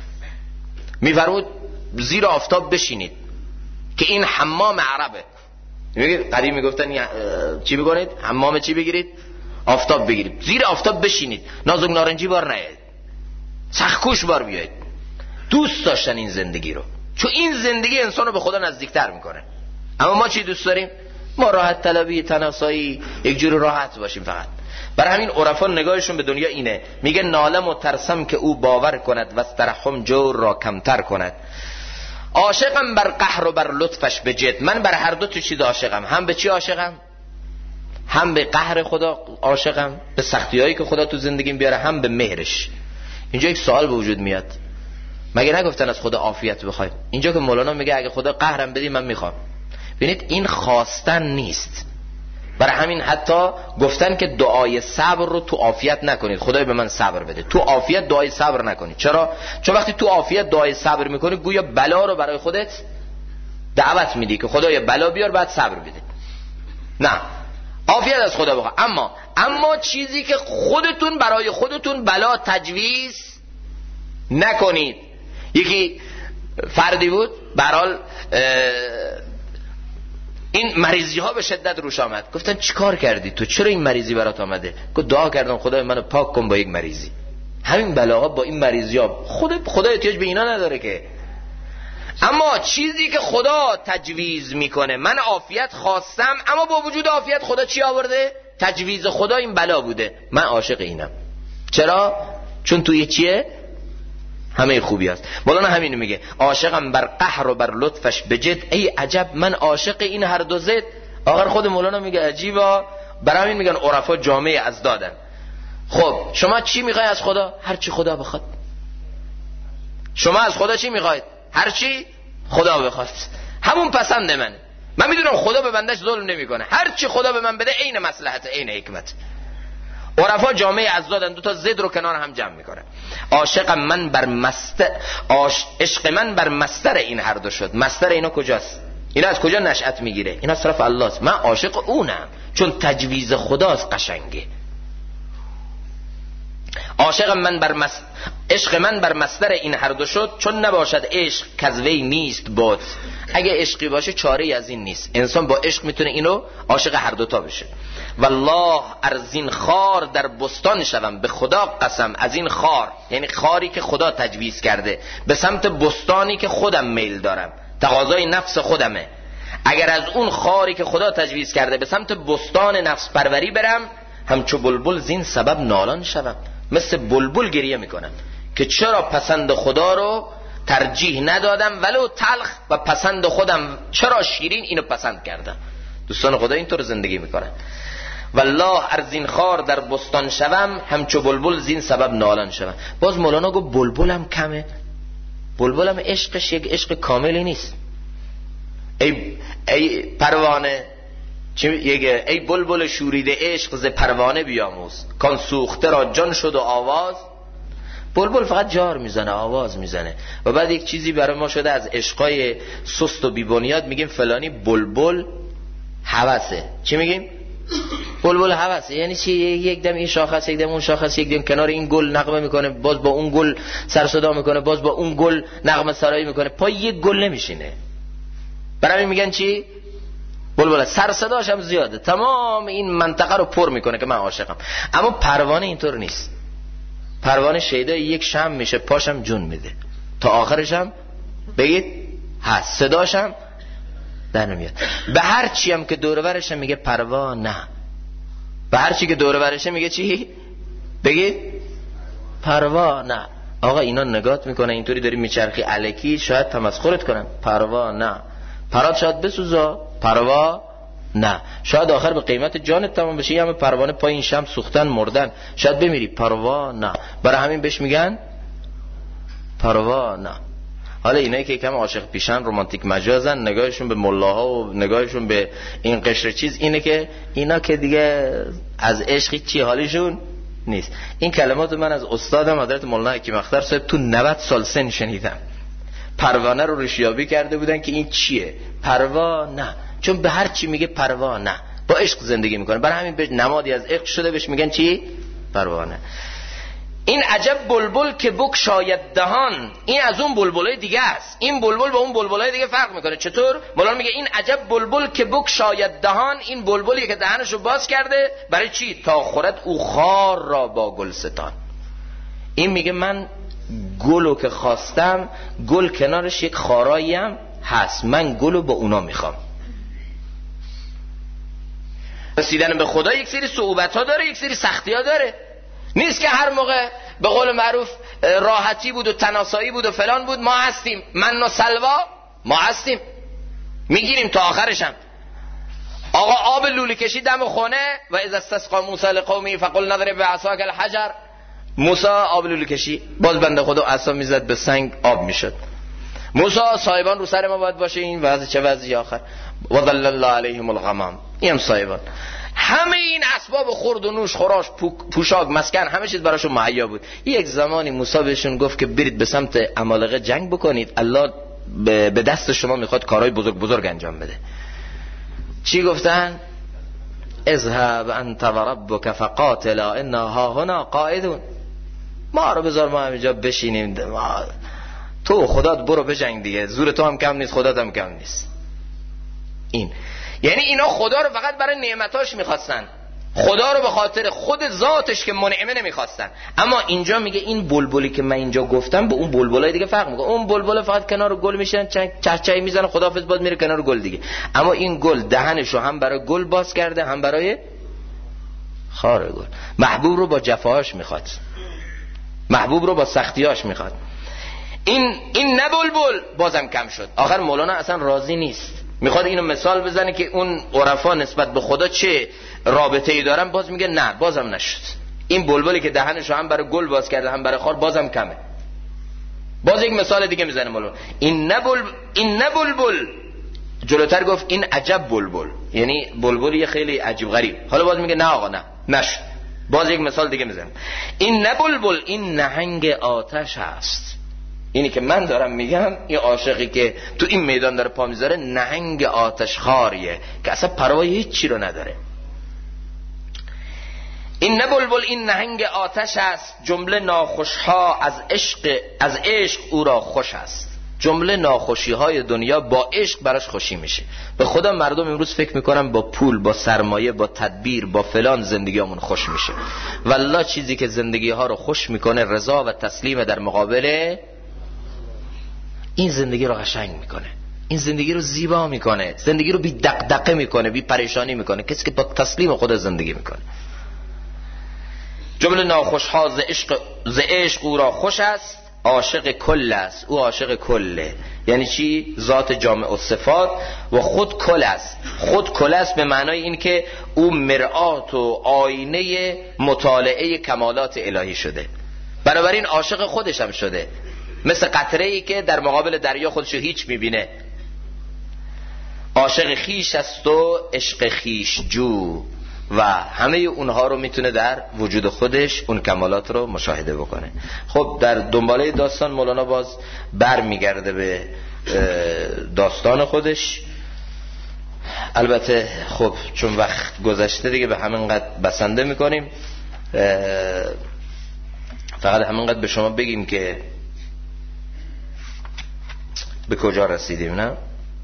میفرمود زیر آفتاب بشینید که این حمام عربه. قدیم میگفتن چی بکنید؟ حمام چی بگیرید؟ آفتاب بگیرید. زیر آفتاب بشینید، نازک نارنجی بار نیاید، سخکوش بار بیاید. دوست داشتن این زندگی رو، چون این زندگی انسان رو به خدا نزدیکتر میکنه. اما ما چی دوست داریم؟ ما راحت طلبی، تناسایی، یک جور راحت باشیم فقط. برای همین عرفا نگاهشون به دنیا اینه، میگه نالم و ترسم که او باور کند و از ترحم جور را کمتر کند. عاشقم بر قهر و بر لطفش بجد. من بر هر دو تا چیز عاشقم. هم به چی عاشقم؟ هم به قهر خدا عاشقم، به سختیایی که خدا تو زندگیم بیاره، هم به مهرش. اینجا یک سوال به وجود میاد، مگه نگفتن از خدا عافیت بخواید؟ اینجا که مولانا میگه اگه خدا قهرم بدی من میخوام. ببینید این خواستن نیست. برای همین حتی گفتن که دعای صبر رو تو عافیت نکنید، خدای به من صبر بده. تو عافیت دعای صبر نکنید. چرا؟ چون وقتی تو عافیت دعای صبر میکنی گویا بلا رو برای خودت دعوت میدی که خدای بلا بیار بعد صبر بده. نه، عافیت از خدا بخواه. اما چیزی که خودتون برای خودتون بلا تجویز نکنید. یکی فردی بود به هر حال این مریضی ها به شدت روش آمد. گفتن چیکار کردی تو؟ چرا این مریضی برات آمده؟ گفت دعا کردم خدای منو پاک کن با یک مریضی. همین بلاها با این مریضی ها خدا احتیاج به اینا نداره که. اما چیزی که خدا تجویز میکنه، من عافیت خواستم اما با وجود عافیت خدا چی آورده؟ تجویز خدا این بلا بوده. من عاشق اینم. چرا؟ چون توی چیه؟ همه خوبی هست. مولانا همینو میگه، عاشقم بر قهر و بر لطفش بجد. ای عجب من عاشق این هر دو زد. آخر خود مولانا میگه عجیبا. برای همین میگن عرفا جامعه از دادن. خب شما چی میخوای از خدا؟ هر چی خدا بخواد. شما از خدا چی میخواید؟ هر چی خدا بخواد. همون پسند من میدونم خدا به بندش ظلم نمیکنه. هر چی خدا به من بده عین مصلحت، عین حکمت. عرفا جامعه از دادن، دو تا ضد رو کنار هم جمع میکنه. عشق من بر مستر این هر دو شد. مستر اینا کجاست؟ اینا از کجا نشأت میگیره؟ اینا صرف الله است. من عاشق اونم چون تجویز خداست قشنگه. عشق من بر مستر این هر دو شد، چون نباشد عشق کذوی نیست بود. اگه عشقی باشه چاره ای از این نیست. انسان با عشق میتونه اینو عاشق هر دوتا بشه. والله ارزین خار در بستان شوم، به خدا قسم از این خار، یعنی خاری که خدا تجویز کرده، به سمت بستانی که خودم میل دارم، تقاضای نفس خودمه. اگر از اون خاری که خدا تجویز کرده به سمت بستان نفس پروری برم، همچو بلبل زین سبب نالان شوم. مثل بلبل گریه میکنم که چرا پسند خدا رو ترجیح ندادم ولو تلخ و پسند خودم چرا شیرین اینو پسند کردم. دوستان خدا اینطور زندگی میکنن. والله ارزین خار در بستان شوم همچو بلبل زین سبب نالان شوم. باز مولانا گفت بلبلم کمه، بلبلم عشقش یک عشق کاملی نیست. ای پروانه ای بلبل شوریده عشق ز پروانه بیاموز کان سوخته را جان شد و آواز. بلبل فقط جار میزنه، آواز میزنه و بعد یک چیزی برای ما شده از عشقای سست و بی‌بنیاد میگیم فلانی بلبل هوسه. چی میگیم؟ بلبل هوسه. یعنی چی؟ یک دم این شاخص، یک دم اون شاخص، یک دم کنار این گل نغمه میکنه، باز با اون گل سر صدا میکنه، باز با اون گل نغمه سرایی میکنه، پای یک گل نمیشینه. برای میگن چی؟ بلبل. سر صداش هم زیاده، تمام این منطقه رو پر میکنه که من عاشقم. اما پروانه اینطور نیست. پروانه شیدا یک شم میشه، پاشم جون میده تا آخرش هم بگید هست، صداش هم در نمیاد. به هر چی هم که دور و برش میگه پروانه، به هر چی که دور و برش میگه چی؟ بگید پروانه. آقا اینا نگات میکنه اینطوری داری میچرخی الکی، شاید تمسخرت کنن. پروانه، پرات شاید بسوزا، پروا نه، شاید آخر به قیمت جانت تمام بشه. یه همه پروانه پای این شمس سوختن مردن، شاید بمیری. پروانه. برای همین بهش میگن پروانه. حالا اینایی که کم عاشق پیشن، رمانتیک مجازن، نگاهشون به ملاها و نگاهشون به این قشر چیز اینه که اینا که دیگه از عشقی چی حالیشون نیست. این کلمات من از استادم حضرت مولانا حکیم اختر صاحب تو 90 سال سن شنیدم. پروانه رو ریشیابی کرده بودن که این چیه پروانه، چون به هر چی میگه پروانه، با عشق زندگی میکنه. برای همین به نمادی از عشق شده بهش میگن چی؟ پروانه. این عجب بلبل که بگشاید دهان، این از اون بلبلای دیگه است. این بلبل با اون بلبلای دیگه فرق میکنه. چطور؟ مولانا میگه این عجب بلبل که بگشاید دهان، این بلبلی که دهنشو باز کرده برای چی؟ تا خورد او خار را با گلستان. این میگه من گلو که خواستم، گل کنارش یک خارایی هم هست، من گلو با اونا میخوام. رسیدن به خدا یک سری صعوبت ها داره، یک سری سختی ها داره. نیست که هر موقع به قول معروف راحتی بود و تناسایی بود و فلان بود ما هستیم، من و سلوا ما هستیم، میگیریم تا آخرشم. آقا آب لوله کشی دم خونه و اذا استسقى موسی لقومه فقل نضرب بعصاک الحجر، موسی آب لوله کشی، باز بنده خدا عصا میزد به سنگ آب میشد. موسی صاحبان رو سر ما باید باشه، این وضع چه وضعی آخر؟ و ظل الله علیهم الغمام، این صاحبان همه این اسباب خورد و نوش، خوراش، پوشاک، مسکن، همه چیز براشون مهیا بود. یک زمانی موسی بهشون گفت که برید به سمت عمالقه جنگ بکنید، الله به دست شما میخواد کارهای بزرگ بزرگ انجام بده. چی گفتن؟ اذهب انت و ربک فقاتلا انا هاهنا قاعدون. ما رو بذار ما همینجا بشینیم، تو خدات برو بجنگ دیگه، زور تو هم کم نیست، خدات هم کم نیست. این یعنی اینا خدا رو فقط برای نعمتاش میخواستن، خدا رو به خاطر خود ذاتش که منعمه نمیخواستن. اما اینجا میگه این بلبلی که من اینجا گفتم به اون بلبلای دیگه فرق میکنه. اون بلبل فقط کنار گل میشن، چهچهی میزنه، خداحافظ، باز میره کنار گل دیگه. اما این گل دهنشو هم برای گل باز کرده، هم برای خار گل. محبوب رو با جفاهاش میخواد، محبوب رو با سختیاش میخواد. این نه بلبل بازم کم شد. آخر مولانا اصلا راضی نیست، میخواد اینو مثال بزنه که اون عرفا نسبت به خدا چه رابطه‌ای دارن. باز میگه نه، بازم نشد. این بلبلی که دهنشو هم برای گل باز کرده هم برای خار بازم کمه. باز یک مثال دیگه میزنه مولانا، این نه بلبل. جلوتر گفت این عجب بلبل، یعنی بلبلی خیلی عجیب غریب. حالا باز میگه نه آقا نه، نشد. باز یک مثال دیگه میزنه، این نه بلبل، این نهنگ آتش هست. اینی که من دارم میگم، این عاشقی که تو این میدان داره پا میذاره نهنگ آتش خاریه که اصلا پروای هیچ چی رو نداره. این نه بلبل، این نهنگ آتش است. جمله ناخوشها از عشق او را خوش است. جمله ناخوشی های دنیا با عشق براش خوشی میشه. به خدا مردم امروز فکر میکنن با پول، با سرمایه، با تدبیر، با فلان زندگیامون خوش میشه. والله چیزی که زندگی ها رو خوش میکنه رضا و تسلیم در مقابل این زندگی رو قشنگ میکنه، این زندگی رو زیبا میکنه، زندگی رو بی دغدغه میکنه، بی پریشانی میکنه. کسی که با تسلیم خدا زندگی میکنه. جمله ناخوشها ز عشق او را خوش است. عاشق کل است، او عاشق کله. یعنی چی؟ ذات جامع الصفات و خود کل است. خود کل است به معنای این که او مرآت و آینه مطالعه کمالات الهی شده، بنابراین عاشق خودش هم شده، مثل قطره‌ای که در مقابل دریا خودشو هیچ میبینه. عاشق خیش است و عشق خیش جو و همه اونها رو میتونه در وجود خودش اون کمالات رو مشاهده بکنه. خب در دنباله داستان مولانا باز بر میگرده به داستان خودش. البته خب چون وقت گذشته دیگه به همینقدر بسنده میکنیم. فقط همینقدر به شما بگیم که به کجا رسیدیم. نه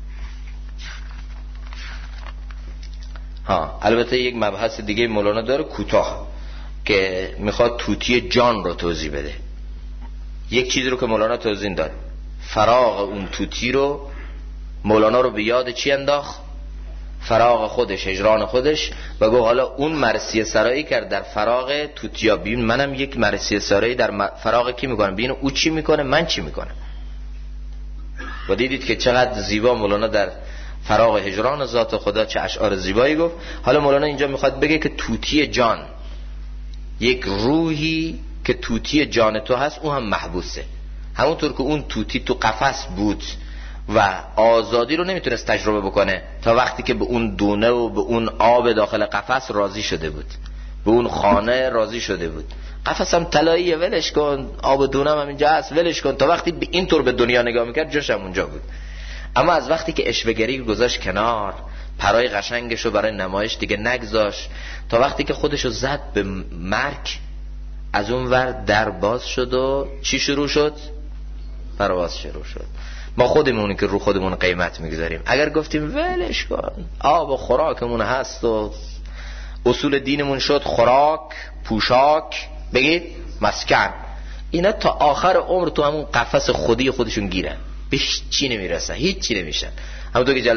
البته یک مبحث دیگه مولانا داره کوتاه که میخواد توتی جان رو توضیح بده. یک چیزی رو که مولانا توضیح داد، فراغ اون توتی رو مولانا رو به یاد چی انداخت؟ فراغ خودش، هجران خودش، و گفت حالا اون مرثیه سرایی کرد در فراغ توتیا. ببین منم یک مرثیه سرایی در فراغ کی میکنم، ببین او چی میکنه من چی میکنم. و دیدید که چقدر زیبا مولانا در فراغ هجران ذات خدا چه اشعار زیبایی گفت. حالا مولانا اینجا میخواد بگه که توتی جان، یک روحی که توتی جان تو هست، اون هم محبوسه. همونطور که اون توتی تو قفس بود و آزادی رو نمیتونست تجربه بکنه تا وقتی که به اون دونه و به اون آب داخل قفس راضی شده بود، به اون خانه راضی شده بود. قفس هم طلاییه، ولش کن، آب دونه هم اینجا هست، ولش کن. تا وقتی به اینطور به دنیا نگاه میکرد جاش هم اونجا بود. اما از وقتی که اشوه‌گری گذاشت کنار، پرای قشنگشو برای نمایش دیگه نگذاشت، تا وقتی که خودشو زد به مرگ، از اون ور در باز شد و چی شروع شد؟ پرواز شروع شد. ما خودمونی که رو خودمون قیمت میگذاریم. اگر گفتیم ولش کن، آب و خوراکمون هست و اصول دینمون شد خوراک، پوشاک، بگید مسکن، اینا تا آخر عمر تو همون قفس خودی خودشون گیرن، به چی نمیرسن، هیچ چی نمیشن. همونطور که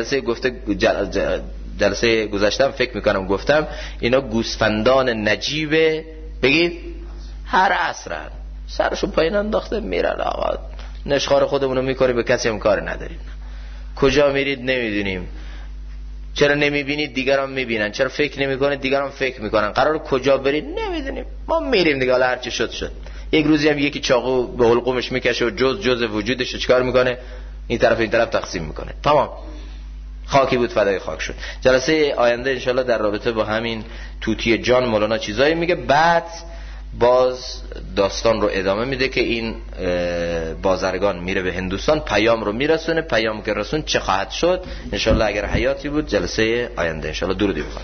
جلسه گذاشتم فکر میکنم گفتم اینا گوسفندان نجیبه، بگید هر عصرن، سرشون پایین انداخته میرن. آقا نشخوار خودمونو میکنیم، به کسی هم کار نداریم. کجا میرید نمیدونیم، چرا نمیبینید دیگران میبینن، چرا فکر نمیکنید دیگران فکر میکنن، قرار کجا برید نمیدونیم، ما میریم دیگه، حالا هرچی شد. یک روزی هم یکی چاقو به حلقومش میکشه و جز وجودش چیکار میکنه، این طرف تقسیم میکنه. تمام، خاکی بود فدای خاک شد. جلسه آینده انشالله در رابطه با همین توتی جان مولانا چیزایی میگه، بعد باز داستان رو ادامه میده که این بازرگان میره به هندوستان، پیام رو میرسونه، پیام که رسون چه خواهد شد انشالله اگر حیاتی بود جلسه آینده انشالله. درودی بخوانیم.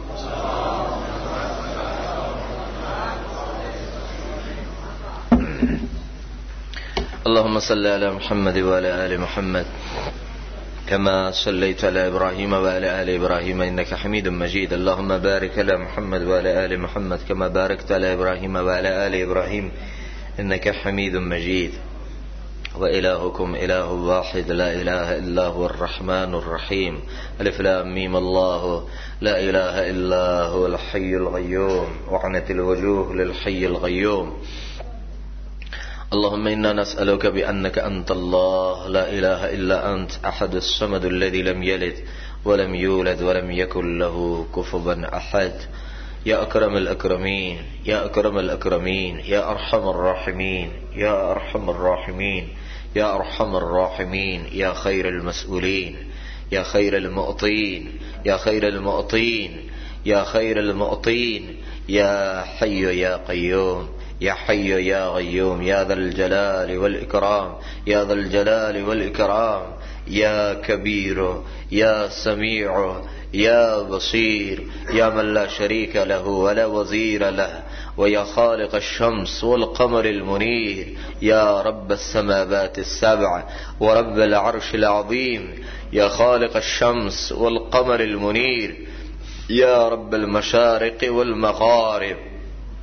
اللهم صل على محمد وعلى آل محمد كما صليت على إبراهيم وعلى آل إبراهيم إنك حميد مجيد. اللهم بارك على محمد وعلى آل محمد كما باركت على إبراهيم وعلى آل إبراهيم إنك حميد مجيد. وإلهكم إله واحد لا إله إلا هو الرحمن الرحيم. ألف لام ميم الله لا إله إلا هو الحي القيوم وعنت الوجوه للحي القيوم. اللهم إنا نسألك بأنك أنت الله لا إله إلا أنت أحد الصمد الذي لم يلد ولم يولد ولم يكن له كفوا أحد. يا أكرم الأكرمين يا أكرم الأكرمين يا أرحم الراحمين يا أرحم الراحمين يا أرحم الراحمين يا خير المسؤولين يا خير المعطين يا خير المعطين يا خير المعطين يا حي يا قيوم يا حي يا قيوم يا ذا الجلال والإكرام يا ذا الجلال والإكرام يا كبير يا سميع يا بصير يا من لا شريك له ولا وزير له ويا خالق الشمس والقمر المنير يا رب السماوات السبع ورب العرش العظيم يا خالق الشمس والقمر المنير يا رب المشارق والمغارب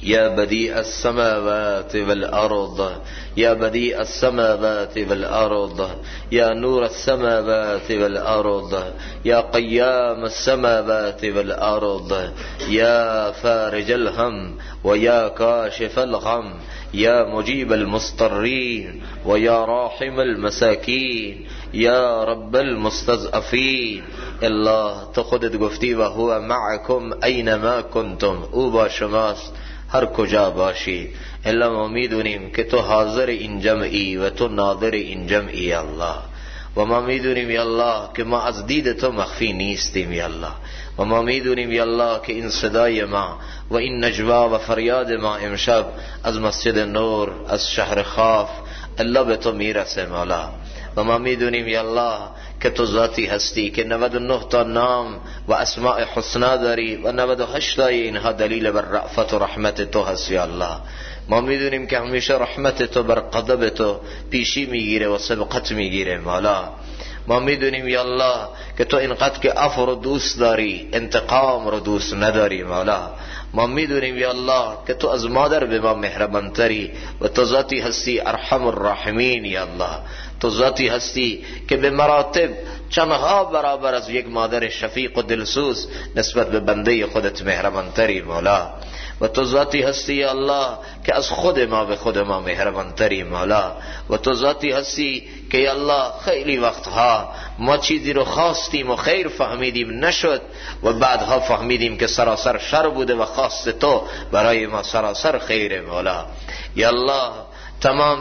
يا بديع السماوات والأرض يا بديع السماوات والأرض يا نور السماوات والأرض يا قيام السماوات والأرض يا فارج الهم ويا كاشف الغم يا مجيب المضطرين ويا راحم المساكين يا رب المستضعفین. الله تو خودت گفتی و هو معکم اینما کنتم، او با شماست هر کجا باشید. الله ما میدونیم که تو حاضر این جمعی و تو ناظر این جمعی الله، و ما میدونیم یا الله که ما از دید تو مخفی نیستیم یا الله، و ما میدونیم یا الله که این صدای ما و این نجوا و فریاد ما امشب از مسجد نور از شهر خاف الله به تو میرسه مولا. و ما میدونیم یا الله که تو ذاتی هستی که 99 تا نام و اسماء حسنا داری و 98 تای اینها دلیل بر رأفت و رحمت تو هست یا الله. ما میدونیم که همیشه رحمت تو بر غضب تو پیشی میگیره و سبقت میگیره مولا. ما میدونیم یا الله که تو اینقدر که عفو رو دوست داری انتقام رو دوست نداری مولا. ما میدونیم یا الله که تو از مادر به ما مهربانتری و تو ذاتی هستی ارحم الراحمین یا الله. تو ذاتی هستی که به مراتب چندها برابر از یک مادر شفیق و دلسوز نسبت به بنده خودت مهربانتری مولا. و تو ذاتی هستی یا الله که از خود ما به خود ما مهربانتری مولا. و تو ذاتی هستی که یا الله خیلی وقتها ما چیزی رو خواستیم و خیر فهمیدیم نشد و بعدها فهمیدیم که سراسر شر بوده و خواست تو برای ما سراسر خیر مولا. یا الله تمام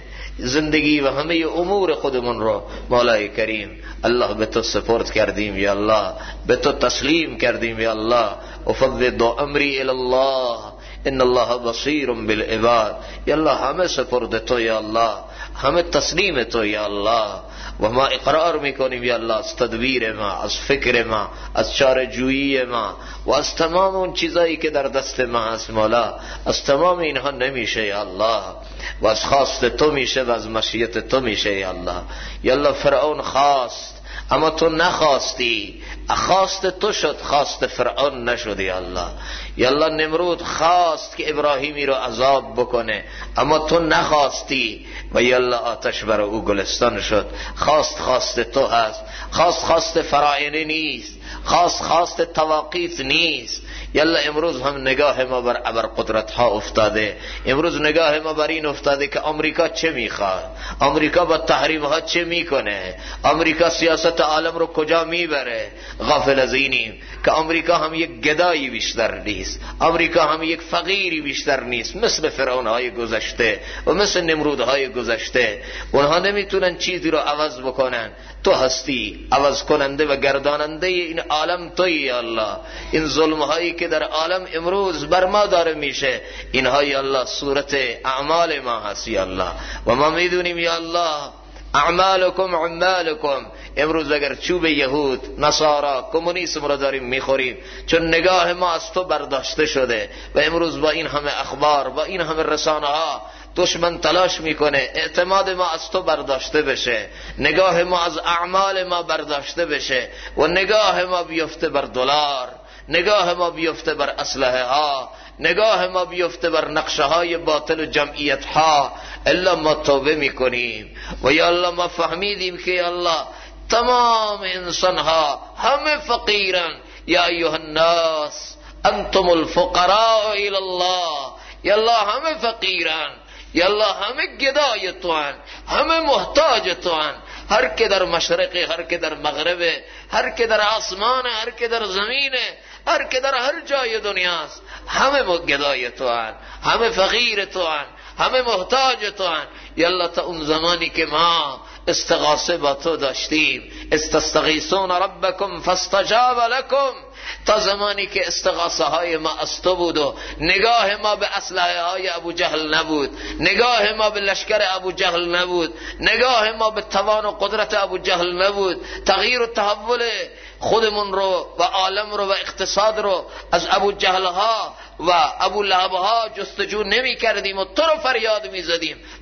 زندگی و همه امور خودمون رو مولای کریم الله به تو سپرد کردیم یا الله، به تو تسلیم کردیم یا الله. افوض امری الی الله ان الله بصیر بالعباد. یا الله همه سپرد تو یا الله، همه تسلیم تو یا الله. و ما اقرار میکنیم یا الله از تدبیر ما، از فکر ما، از چاره جویی ما و از تمام اون چیزایی که در دست ما هست مولا، از تمام اینها نمیشه یا الله و از خواست تو میشه و از مشیت تو میشه یا الله. یا الله فرعون خواست اما تو نخواستی، خواست تو شد، خواست فرعون نشد یا الله. یا الله نمرود خواست که ابراهیمی رو عذاب بکنه اما تو نخواستی و یا الله آتش بر او گلستان شد. خواست تو هست، خواست فراعنه نیست، خواست تواقیت نیست. یalla امروز هم نگاه ما بر ابرقدرت ها افتاده، امروز نگاه ما بر این افتاده که آمریکا چه میخواد، آمریکا با تحریم ها چه میکنه، آمریکا سیاست عالم رو کجا میبره. غافل از اینیم که آمریکا هم یک گدایی بیشتر نیست، آمریکا هم یک فقیری بیشتر نیست، مثل فرعون های گذشته و مثل نمرود های گذشته. اونها نمیتونن چیزی رو عوض بکنن، تو هستی عوض کننده و گرداننده این عالم تویی یا الله. این ظلم هایی که در عالم امروز بر ما داره میشه اینها یا الله صورت اعمال ما هست یا الله. و ما میدونیم یا الله اعمالکم عمالکم. امروز اگر چوب یهود، نصارا، کمونیسم را داریم میخوریم چون نگاه ما از تو برداشته شده و امروز با این همه اخبار، با این همه رسانه ها دشمن تلاش میکنه اعتماد ما از تو برداشته بشه، نگاه ما از اعمال ما برداشته بشه و نگاه ما بیفته بر دلار، نگاه ما بیفته بر اسلحه ها، نگاه ما بیفته بر نقشه های باطل و جمعیت ها. الا ما توبه میکنیم و یا الله ما فهمیدیم که یا الله تمام انسان ها همه فقیرن. یا ایها الناس انتم الفقراء الى الله. یا الله همه فقیرن، یا الله همه گدای تو هن، همه محتاج تو هن. هر که در مشرق، هر که در مغرب، هر که در آسمان، هر که در زمین، هر که در هر جای دنیاست، همه گدای تو هن، همه فقیر تو هن، همه محتاج تو هن. یالله تا اون زمانی که ما استغاثه با تو داشتیم، استستغیثون ربکم فاستجاب لکم، تا زمانی که استغاثه های ما از تو بود و نگاه ما به اسلحه های ابو جهل نبود، نگاه ما به لشکر ابو جهل نبود، نگاه ما به توان و قدرت ابو جهل نبود، تغییر و تحول خودمون رو و عالم رو و اقتصاد رو از ابو جهل ها و ابو لهب ها جستجو نمی کردیم و تو رو فریاد می زدیم. تا اون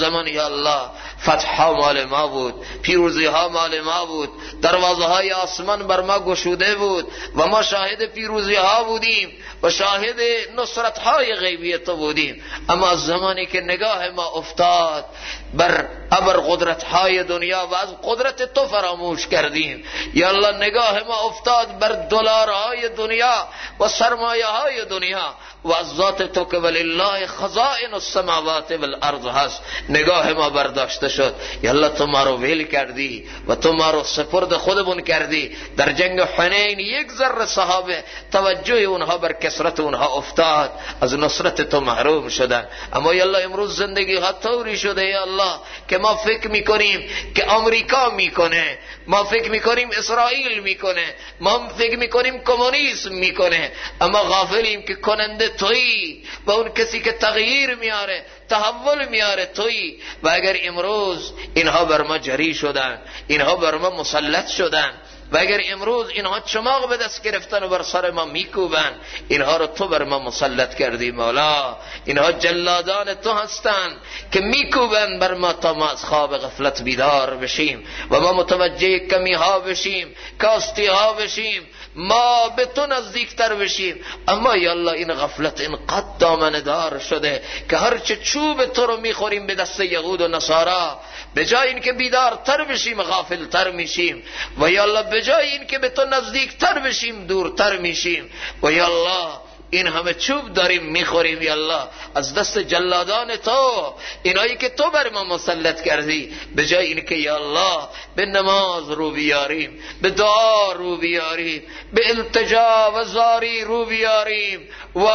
زمان یا الله فتح ها مال ما بود، پیروزی ها مال ما بود، دروازه های آسمان بر ما گشوده بود و ما شاهد پیروزی ها بودیم و شاهد نصرت های غیبی تو بودیم. اما از زمانی که نگاه ما افتاد بر ابر قدرت های دنیا و از قدرت تو فراموش کردیم یا الله، نگاه ما افتاد بر دلارهای دنیا و سرمایه های دنیا و از ذات تو که ولله خزائن السماوات والارض هست نگاه ما برداشته شد. یا الله تو ما رو ویل کردی و تو ما رو سپرد خودمون کردی. در جنگ حنین یک ذره صحابه توجه اونها بر کثرت اونها افتاد، از نصرت تو محروم شدن. اما یا الله امروز زندگی ها طوری شده یا الله که ما فکر میکنیم که آمریکا میکنه، ما فکر میکنیم اسرائیل میکنه، ما فکر میکنیم کمونیسم میکنه، اما غافلیم که کننده تویی و اون کسی که تغییر میاره تحول میاره تویی. و اگر امروز اینها بر ما جری شدن، اینها بر ما مسلط شدن و اگر امروز اینها چماق به دست گرفتن و بر سر ما میکوبن، اینها رو تو بر ما مسلط کردی مولا. اینها جلادان تو هستن که میکوبن بر ما تا ما از خواب غفلت بیدار بشیم و ما متوجه کمی ها بشیم، کاستی ها بشیم، ما به تو نزدیکتر بشیم. اما یا الله این غفلت اینقدر دامنه دار شده که هرچه چوب تو رو میخوریم به دست یهود و نصارا، به جای این که بیدارتر بشیم غافلتر میشیم و یا الله به جای این که به تو نزدیکتر بشیم دورتر میشیم. و یا الله این همه چوب داریم میخوریم یا الله از دست جلادان تو، اینایی که تو بر ما مسلط کردی. به جای این که یا الله به نماز رو بیاریم، به دعا رو بیاریم، به التجا و زاری رو بیاریم و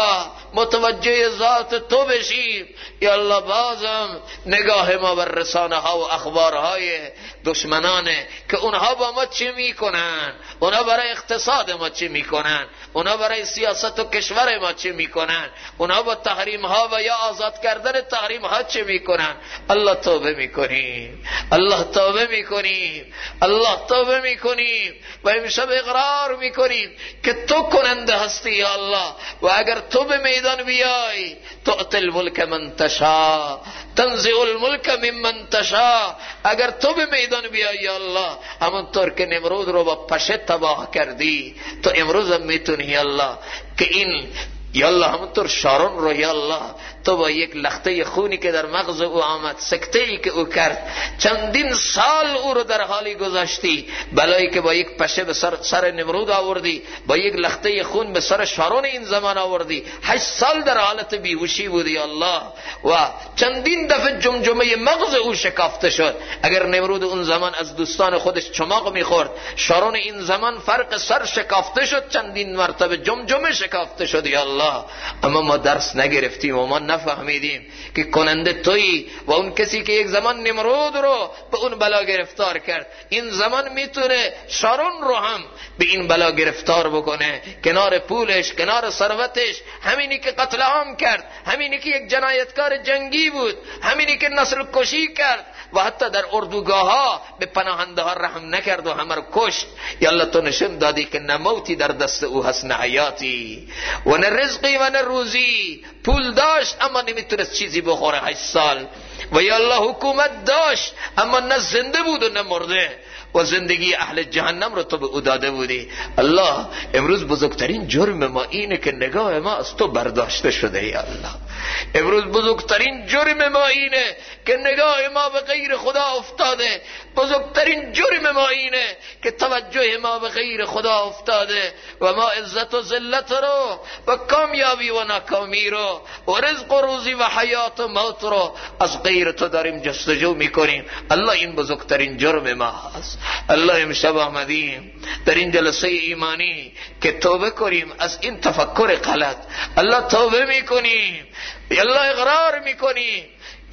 متوجه ذات تو بشیم، یا الله بازم نگاه ما بر رسانه ها و اخبارهای دشمنانه که اونها با ما چه میکنن، اونها برای اقتصاد ما چه میکنن، اونها برای سیاست و کشور ما چه میکنن، اونها با تحریم ها و یا آزاد کردن تحریم ها چه میکنن. الله توبه میکنیم، الله توبه میکنیم، الله توبه میکنیم و امشب اقرار میکنیم که تو کننده هستی یا الله. و اگر تو به میدان بیای تؤتی الملک من تشاء تنزع الملک ممن تشاء، اگر تو به میدان بیای یا الله همونطور که نمرود رو با پشه تباه کردی تو امروز هم میتونی یا الله که این یا الله همونطور شارون رو یا الله تو با یک لخته خونی که در مغز او آمد، سکته ای که او کرد، چندین سال او رو در حالی گذاشتی، بلایی که با یک پشه به سر نمرود آوردی، با یک لخته خون به سر شارون این زمان آوردی، 8 سال در حالت بیهوشی بودی الله و چندین دفعه جمجمه مغز او شکافته شد. اگر نمرود اون زمان از دوستان خودش چماق میخورد، شارون این زمان فرق سر شکافته شد، چندین مرتبه جمجمه شکافته شد یا الله. اما ما درس نگرفتیم و ما نفهمیدیم که کننده تویی و اون کسی که یک زمان نمرود رو به اون بلا گرفتار کرد این زمان میتونه شارون رو هم به این بلا گرفتار بکنه، کنار پولش، کنار ثروتش، همینی که قتل عام کرد، همینی که یک جنایتکار جنگی بود، همینی که نسل کشی کرد و حتی در اردوگاه ها به پناهنده ها رحم نکرد و همه رو کشت. یا الله تو نشون دادی که نه موتی در دست او هست نه حیاتی و نه رزقی و نه روزی. پول داشت اما نمیتونست چیزی بخوره 8 سال و یا الله حکومت داشت اما نه زنده بود و نه مرده و زندگی اهل جهنم رو تو به او داده بودی. الله امروز بزرگترین جرم ما اینه که نگاه ما از تو برداشته شده یا الله. امروز بزرگترین جرم ما اینه که نگاه ما به غیر خدا افتاده. بزرگترین جرم ما اینه که توجه ما به غیر خدا افتاده و ما عزت و ذلت رو و کامیابی و ناکامی رو و رزق و روزی و حیات و موت رو از غیر تو داریم جستجو میکنیم. الله این بزرگترین جرم ما هست. الله امشب آمدیم در این جلسه ایمانی که توبه کنیم از این تفکر غلط. الله توبه میکنیم، الله اقرار میکنیم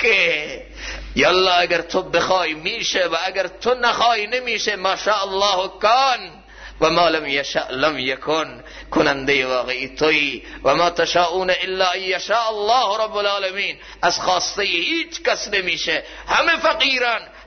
که یا الله اگر تو بخوای میشه و اگر تو نخوای نمیشه. ما شاء الله کان و ما لم یشاء لم یکن. کننده واقعی تویی و ما تشاءون الا ان یشاء الله رب العالمین. از خواسته هیچ کس نمیشه، همه فقیرن،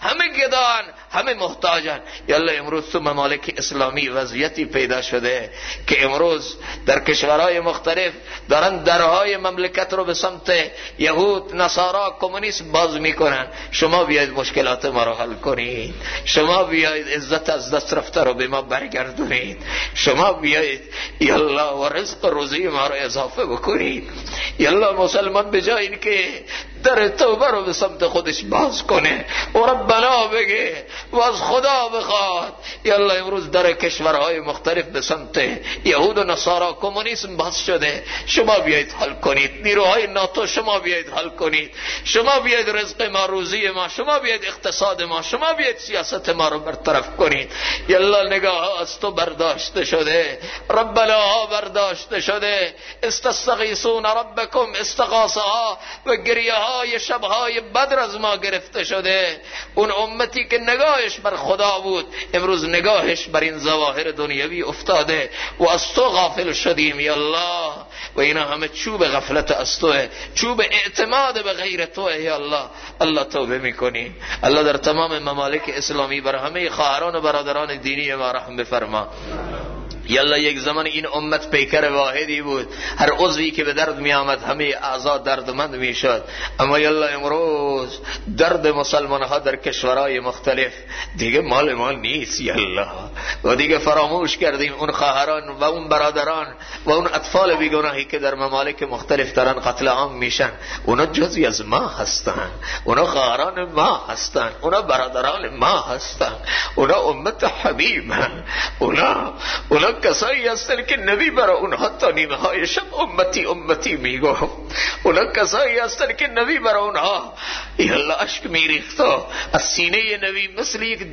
همه گدان، همه محتاجن. یالله امروز تو ممالک اسلامی وضعیتی پیدا شده که امروز در کشورهای مختلف دارن درهای مملکت رو به سمت یهود، نصارا، کمونیست باز میکنن. شما بیاید مشکلات ما رو حل کنید، شما بیاید عزت از دست رفته رو به ما برگردونید، شما بیاید یالله و رزق روزی ما رو اضافه بکنید. یالله مسلمان به جای این که در توبه رو به سمت خودش باز کنه و ربنا بگه و از خدا بخواد، یالله امروز در کشورهای مختلف به سمت یهود و نصارا، کمونیسم باز شده. شما بیایید حل کنید، نیروهای ناتو شما بیایید حل کنید، شما بیایید رزق ما، روزی ما، شما بیایید اقتصاد ما، شما بیایید سیاست ما رو برطرف کنید. یالله نگاه از تو برداشته شده، ربنا برداشته شده. استستغیثون ربکم، استغاثه ها و گریه های شبهای بدر از ما گرفته شده. اون امتی که نگاهش بر خدا بود امروز نگاهش بر این ظواهر دنیوی افتاده و از تو غافل شدیم یالله. و اینا همه چوب غفلت از توه، چوب اعتماد به غیر توه یالله. الله توبه میکنیم. الله در تمام ممالک اسلامی بر همه خواهران و برادران دینی ما رحم بفرما. یالله یک زمان این امت پیکر واحدی بود، هر عضوی که به درد می آمد همه اعضا دردمند می شد. اما یالله امروز درد مسلمان ها در کشورهای مختلف دیگه مال ما نیست یالله، و دیگه فراموش کردیم اون خواهران و اون برادران و اون اطفال بیگناهی که در ممالک مختلف دارن قتل عام میشن. اونا جزئی از ما هستن، اونا خواهران ما هستن، اونا برادران ما هستن، اونا امت حبیبن، اونا کسایی هستن که نبی برای اونها تا نیمه های شب امتی امتی میگفت. اونا کسایی هستن که نبی برای اونها یالله اشک میریخت از سینه نبی مثل یک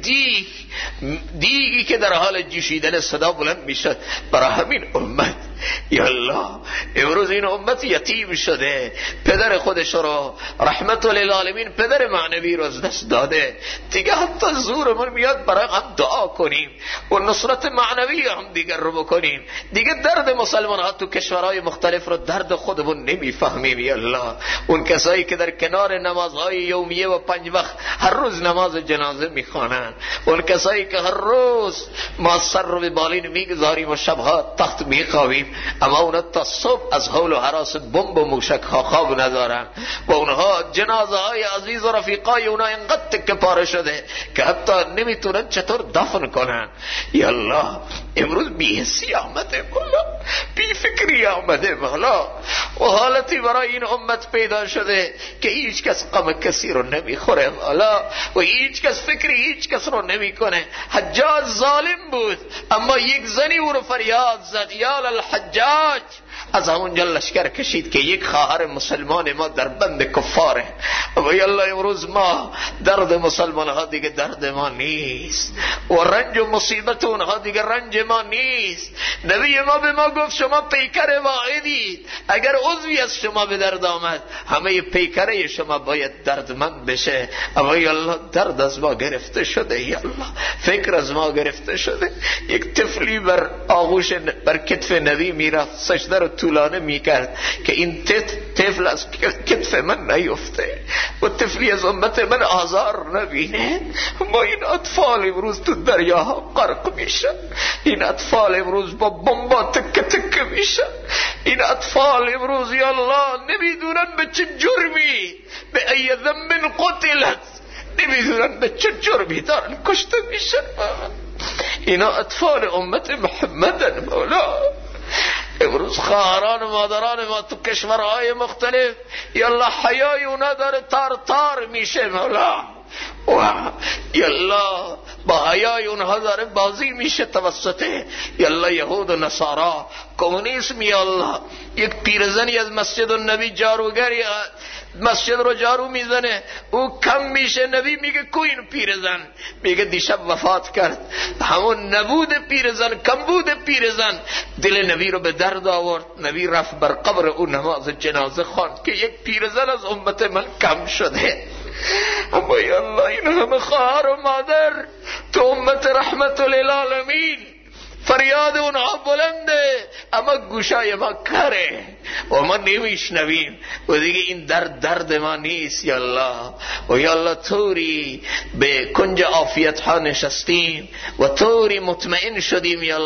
دیگی که در حال جوشیدن صدا بلند میشد. برای همین امت یالله امروز این امت یتیم شده، پدر خودش رو رحمت للعالمین پدر معنوی رو از دست داده. دیگه حتی زورمون میاد برای هم دعا کنیم و نصرت معنوی هم دیگر رو بکنیم. دیگه درد مسلمان ها تو کشورهای مختلف رو درد خودمون نمیفهمیم یالله. اون کسایی که در کنار نمازهای یومیه و 5 وقت هر روز نماز جنازه میخوانن، اون کسایی که هر روز ما سر رو به بالین میگذاریم و شبها تخت میخوابیم، اما اونا تا صبح از حول و هراس بمب و موشک ها خواب ندارن و اونها جنازه های عزیز و رفیقای اونا اینقدر تکه پاره شده که حتی نمیتونن چطور دفن کنن. یالله امروز بی‌حسی آمده مولا، بی فکری آمده مولا و حالتی برای این امت پیدا شده که هیچ کس غم کسی رو نمیخوره مولا و هیچ کس فکری هیچ کس رو نمیکنه. حجاج ظالم بود اما یک زنی او رو فریاد زد یا للحجاج، از همونجا لشکر کشید که یک خواهر مسلمان ما در بند کفاره. و یالله امروز ما درد مسلمان ها دیگه درد ما نیست و رنج و مصیبت اونها دیگه رنج ما نیست. نبی ما به ما گفت شما پیکر واحدید، اگر عضوی از شما به درد آمد همه پیکره شما باید دردمند بشه. اما یالله درد از ما گرفته شده یالله، فکر از ما گرفته شده. یک طفلی بر آغوش بر کتف نبی میرفت سجده رو طولانه میکرد که این طفل از کتف من نیفته و طفلی از امت من آزار نبینه. ما این اطفال امروز تو دریاها غرق میشن، این اطفال امروز با بمبا تکه تکه میشن، این اطفال امروز یا الله نمیدونن به چه جرمی، به ای ذنب قتلت، نمیدونن به چه جرمی دارن کشته میشن. اینا اطفال امت محمدن مولا. امروز خواهران و مادران ما تو کشورهای مختلف یالله حیای اونا داره تار تار میشه مولا و یالله با حیای اونها داره بازی میشه توسط یالله یهود و نصارا کمونیسم. یالله یک پیرزنی از مسجد النبی جاروگری مسجد رو جارو میزنه، او کم میشه، نبی میگه کو این پیرزن؟ میگه دیشب وفات کرد. همون نبود پیرزن، کم بود پیرزن دل نبی رو به درد آورد. نبی رفت بر قبر او نماز جنازه خواند که یک پیرزن از امت من کم شده. اما یالله این همه خواهر و مادر تو امت رحمت للعالمین فریاد اونها بلنده اما گوشای ما کره و ما نمیشنویم و دیگه این درد ما نیست. یا الله و یا الله طوری به کنج عافیت ها نشستیم و طوری مطمئن شدیم یا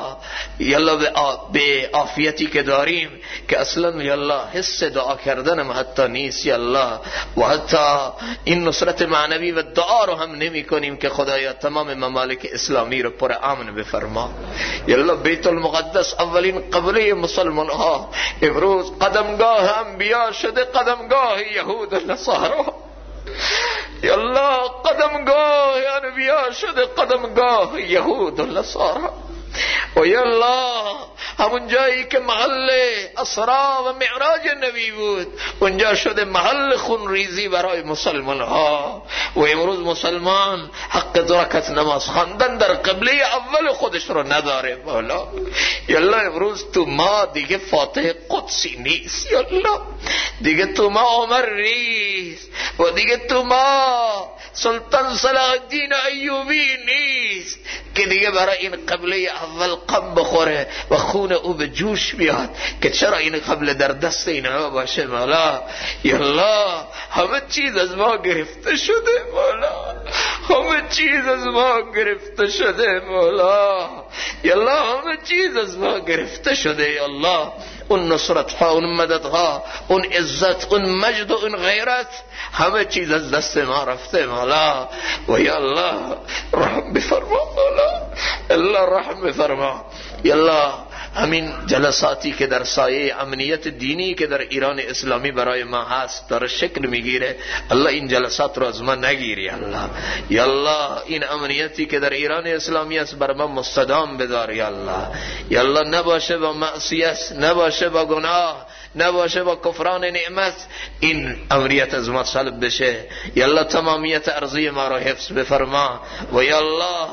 الله به عافیتی که داریم که اصلا یا الله حس دعا کردنم حتی نیست یا الله، و حتی این نصرت معنوی و دعا رو هم نمی کنیم که خدایا تمام ممالک اسلامی رو پر امن بفرما. یا الله بیت المقدس اولین قبله مسلمان ها امروز قدمگاه انبیا شده قدمگاه یهود و نصارا. یا الله قدمگاه انبیا شده قدمگاه یهود و نصارا. و یا الله همون جایی که محل اسرا و معراج نبی بود اونجا شده محل خونریزی برای مسلمان ها و امروز مسلمان حق دو رکعت نماز خواندن در قبله اول خودش رو نداره مولا. یا الله امروز تو ما دیگه فاتح قدسی نیست یا الله، دیگه تو ما عمر نیست و دیگه تو ما سلطان صلاح الدین ایوبی نیست که دیگه برای این قبله اول قم بخوره و خون او به جوش بیاد که چرا این قبله در دست اینها باشه مولا. یا الله همه چیز از ما گرفته شده مولا، همه چیز از ما گرفته شده مولا. یا الله همه چیز از ما گرفته شده یا الله. اون نصرت ها، اون مدد ها، اون عزت، اون مجد و اون غیرت همه چیز از دست ما رفته مولا. و یا الله رحم بفرما مولا، الله رحم بفرما. یا الله همین جلساتی که در سایه امنیت دینی که در ایران اسلامی برای ما هست داره شکل میگیره، الله این جلسات رو از ما نگیری الله. یا الله این امنیتی که در ایران اسلامی است بر ما مستدام بدار یا الله. یا الله نباشه با معصیت، نباشه با گناه، نباشه با کفران نعمت این امنیت از ما سلب بشه. یا الله تمامیت ارضی ما رو حفظ بفرما. و یا الله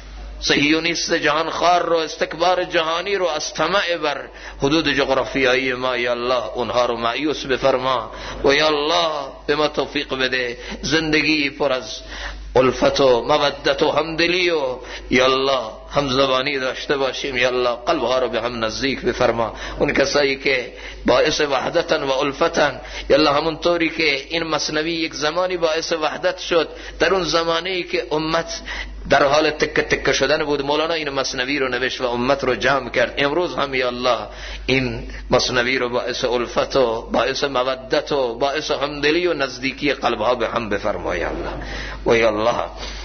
صهیونیست جهان خوار رو، استکبار جهانی رو از طمع بر حدود جغرافیایی ما یا الله اونها رو مایوس بفرما. و یا الله به ما توفیق بده زندگی پر از الفت و مودت و همدلی و یا الله همزبانی داشته باشیم. یا الله قلبها رو به هم نزدیک بفرما. اون کسایی که باعث وحدتن و الفتن یا الله همونطوری که این مثنوی یک زمانی باعث وحدت شد، در اون زمانی که امت در حال تکه تکه شدن بود مولانا این مثنوی رو نوشت و امت رو جمع کرد. امروز هم یا الله این مثنوی رو باعث الفت و باعث مودت و باعث همدلی و نزدیکی قلبها به هم بفرما یا الله. و یا الله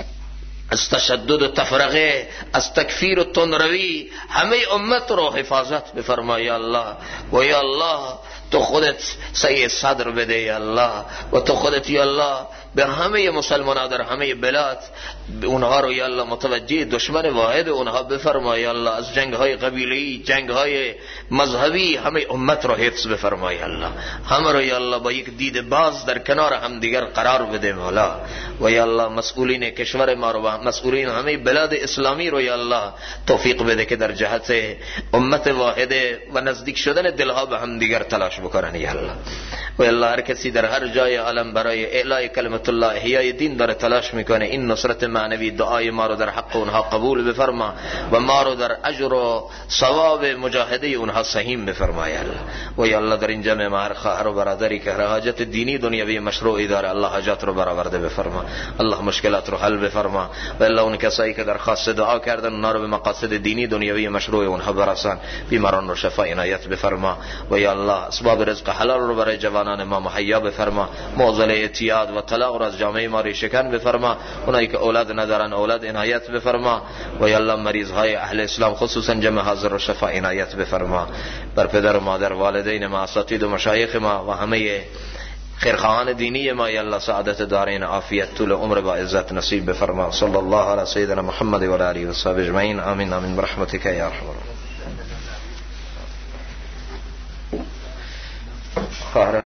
از تشدد و تفرقه، از تکفیر و تندروی همه امت رو حفاظت بفرما یا الله. و یا الله تو خودت سعی صدر بده یا الله و تو خودت یا الله به همه مسلمانان در همه بلاد اونها رو یا الله متوجه دشمن واحد اونها بفرما یا الله. از جنگ های قبیلی، جنگ های مذهبی همه امت رو حفظ بفرما یا الله. همه رو یا الله با یک دید باز در کنار هم دیگر قرار بده مولا. و یا الله مسئولین کشور ما رو و مسئولین همه بلاد اسلامی رو یا الله توفیق بده که در جهت امت واحده و نزدیک شدن دلها به هم دیگر تلاش بکنن یا الله. و یا الله هر کسی در هر جای عالم برای اعلای کلمت الله، احیای دین داره تلاش میکنه، این نصرت معنوی دعای ما رو در حق اونها قبول بفرما و ما رو در اجر و ثواب مجاهده اونها سهیم بفرما یا الله. و یا الله در این جمع ما هر خواهر و برادری که حاجت دینی دنیوی مشروعی داره الله حاجات رو برآورده بفرما، الله مشکلات رو حل بفرما. و الله اون کسایی که درخواست دعا کردن اونها رو به مقاصد دینی دنیوی مشروع اونها برسان، بیماران رو شفا عنایت بفرما. و یا الله اسباب رزق حلال رو برای جوانان ما مهیا بفرما، معضل اعتیاد و طلاق رو از جامعه ما ریشه‌کن بفرما. اونایی که اولاد ندارن اولاد عنایت بفرما. و یا الله مریض های اهل اسلام خصوصا جمع حاضر رو شفا عنایت بفرما. بر پدر و مادر، والدین ما، اساتید و مشایخ ما و همه خیرخواهان دینی ما یا الله سعادت دارین، عافیت، طول عمر با عزت نصیب بفرما. صلی الله علی سیدنا محمد و آله و صحبه اجمعین. آمین آمین برحمتک یا ارحم الراحمین.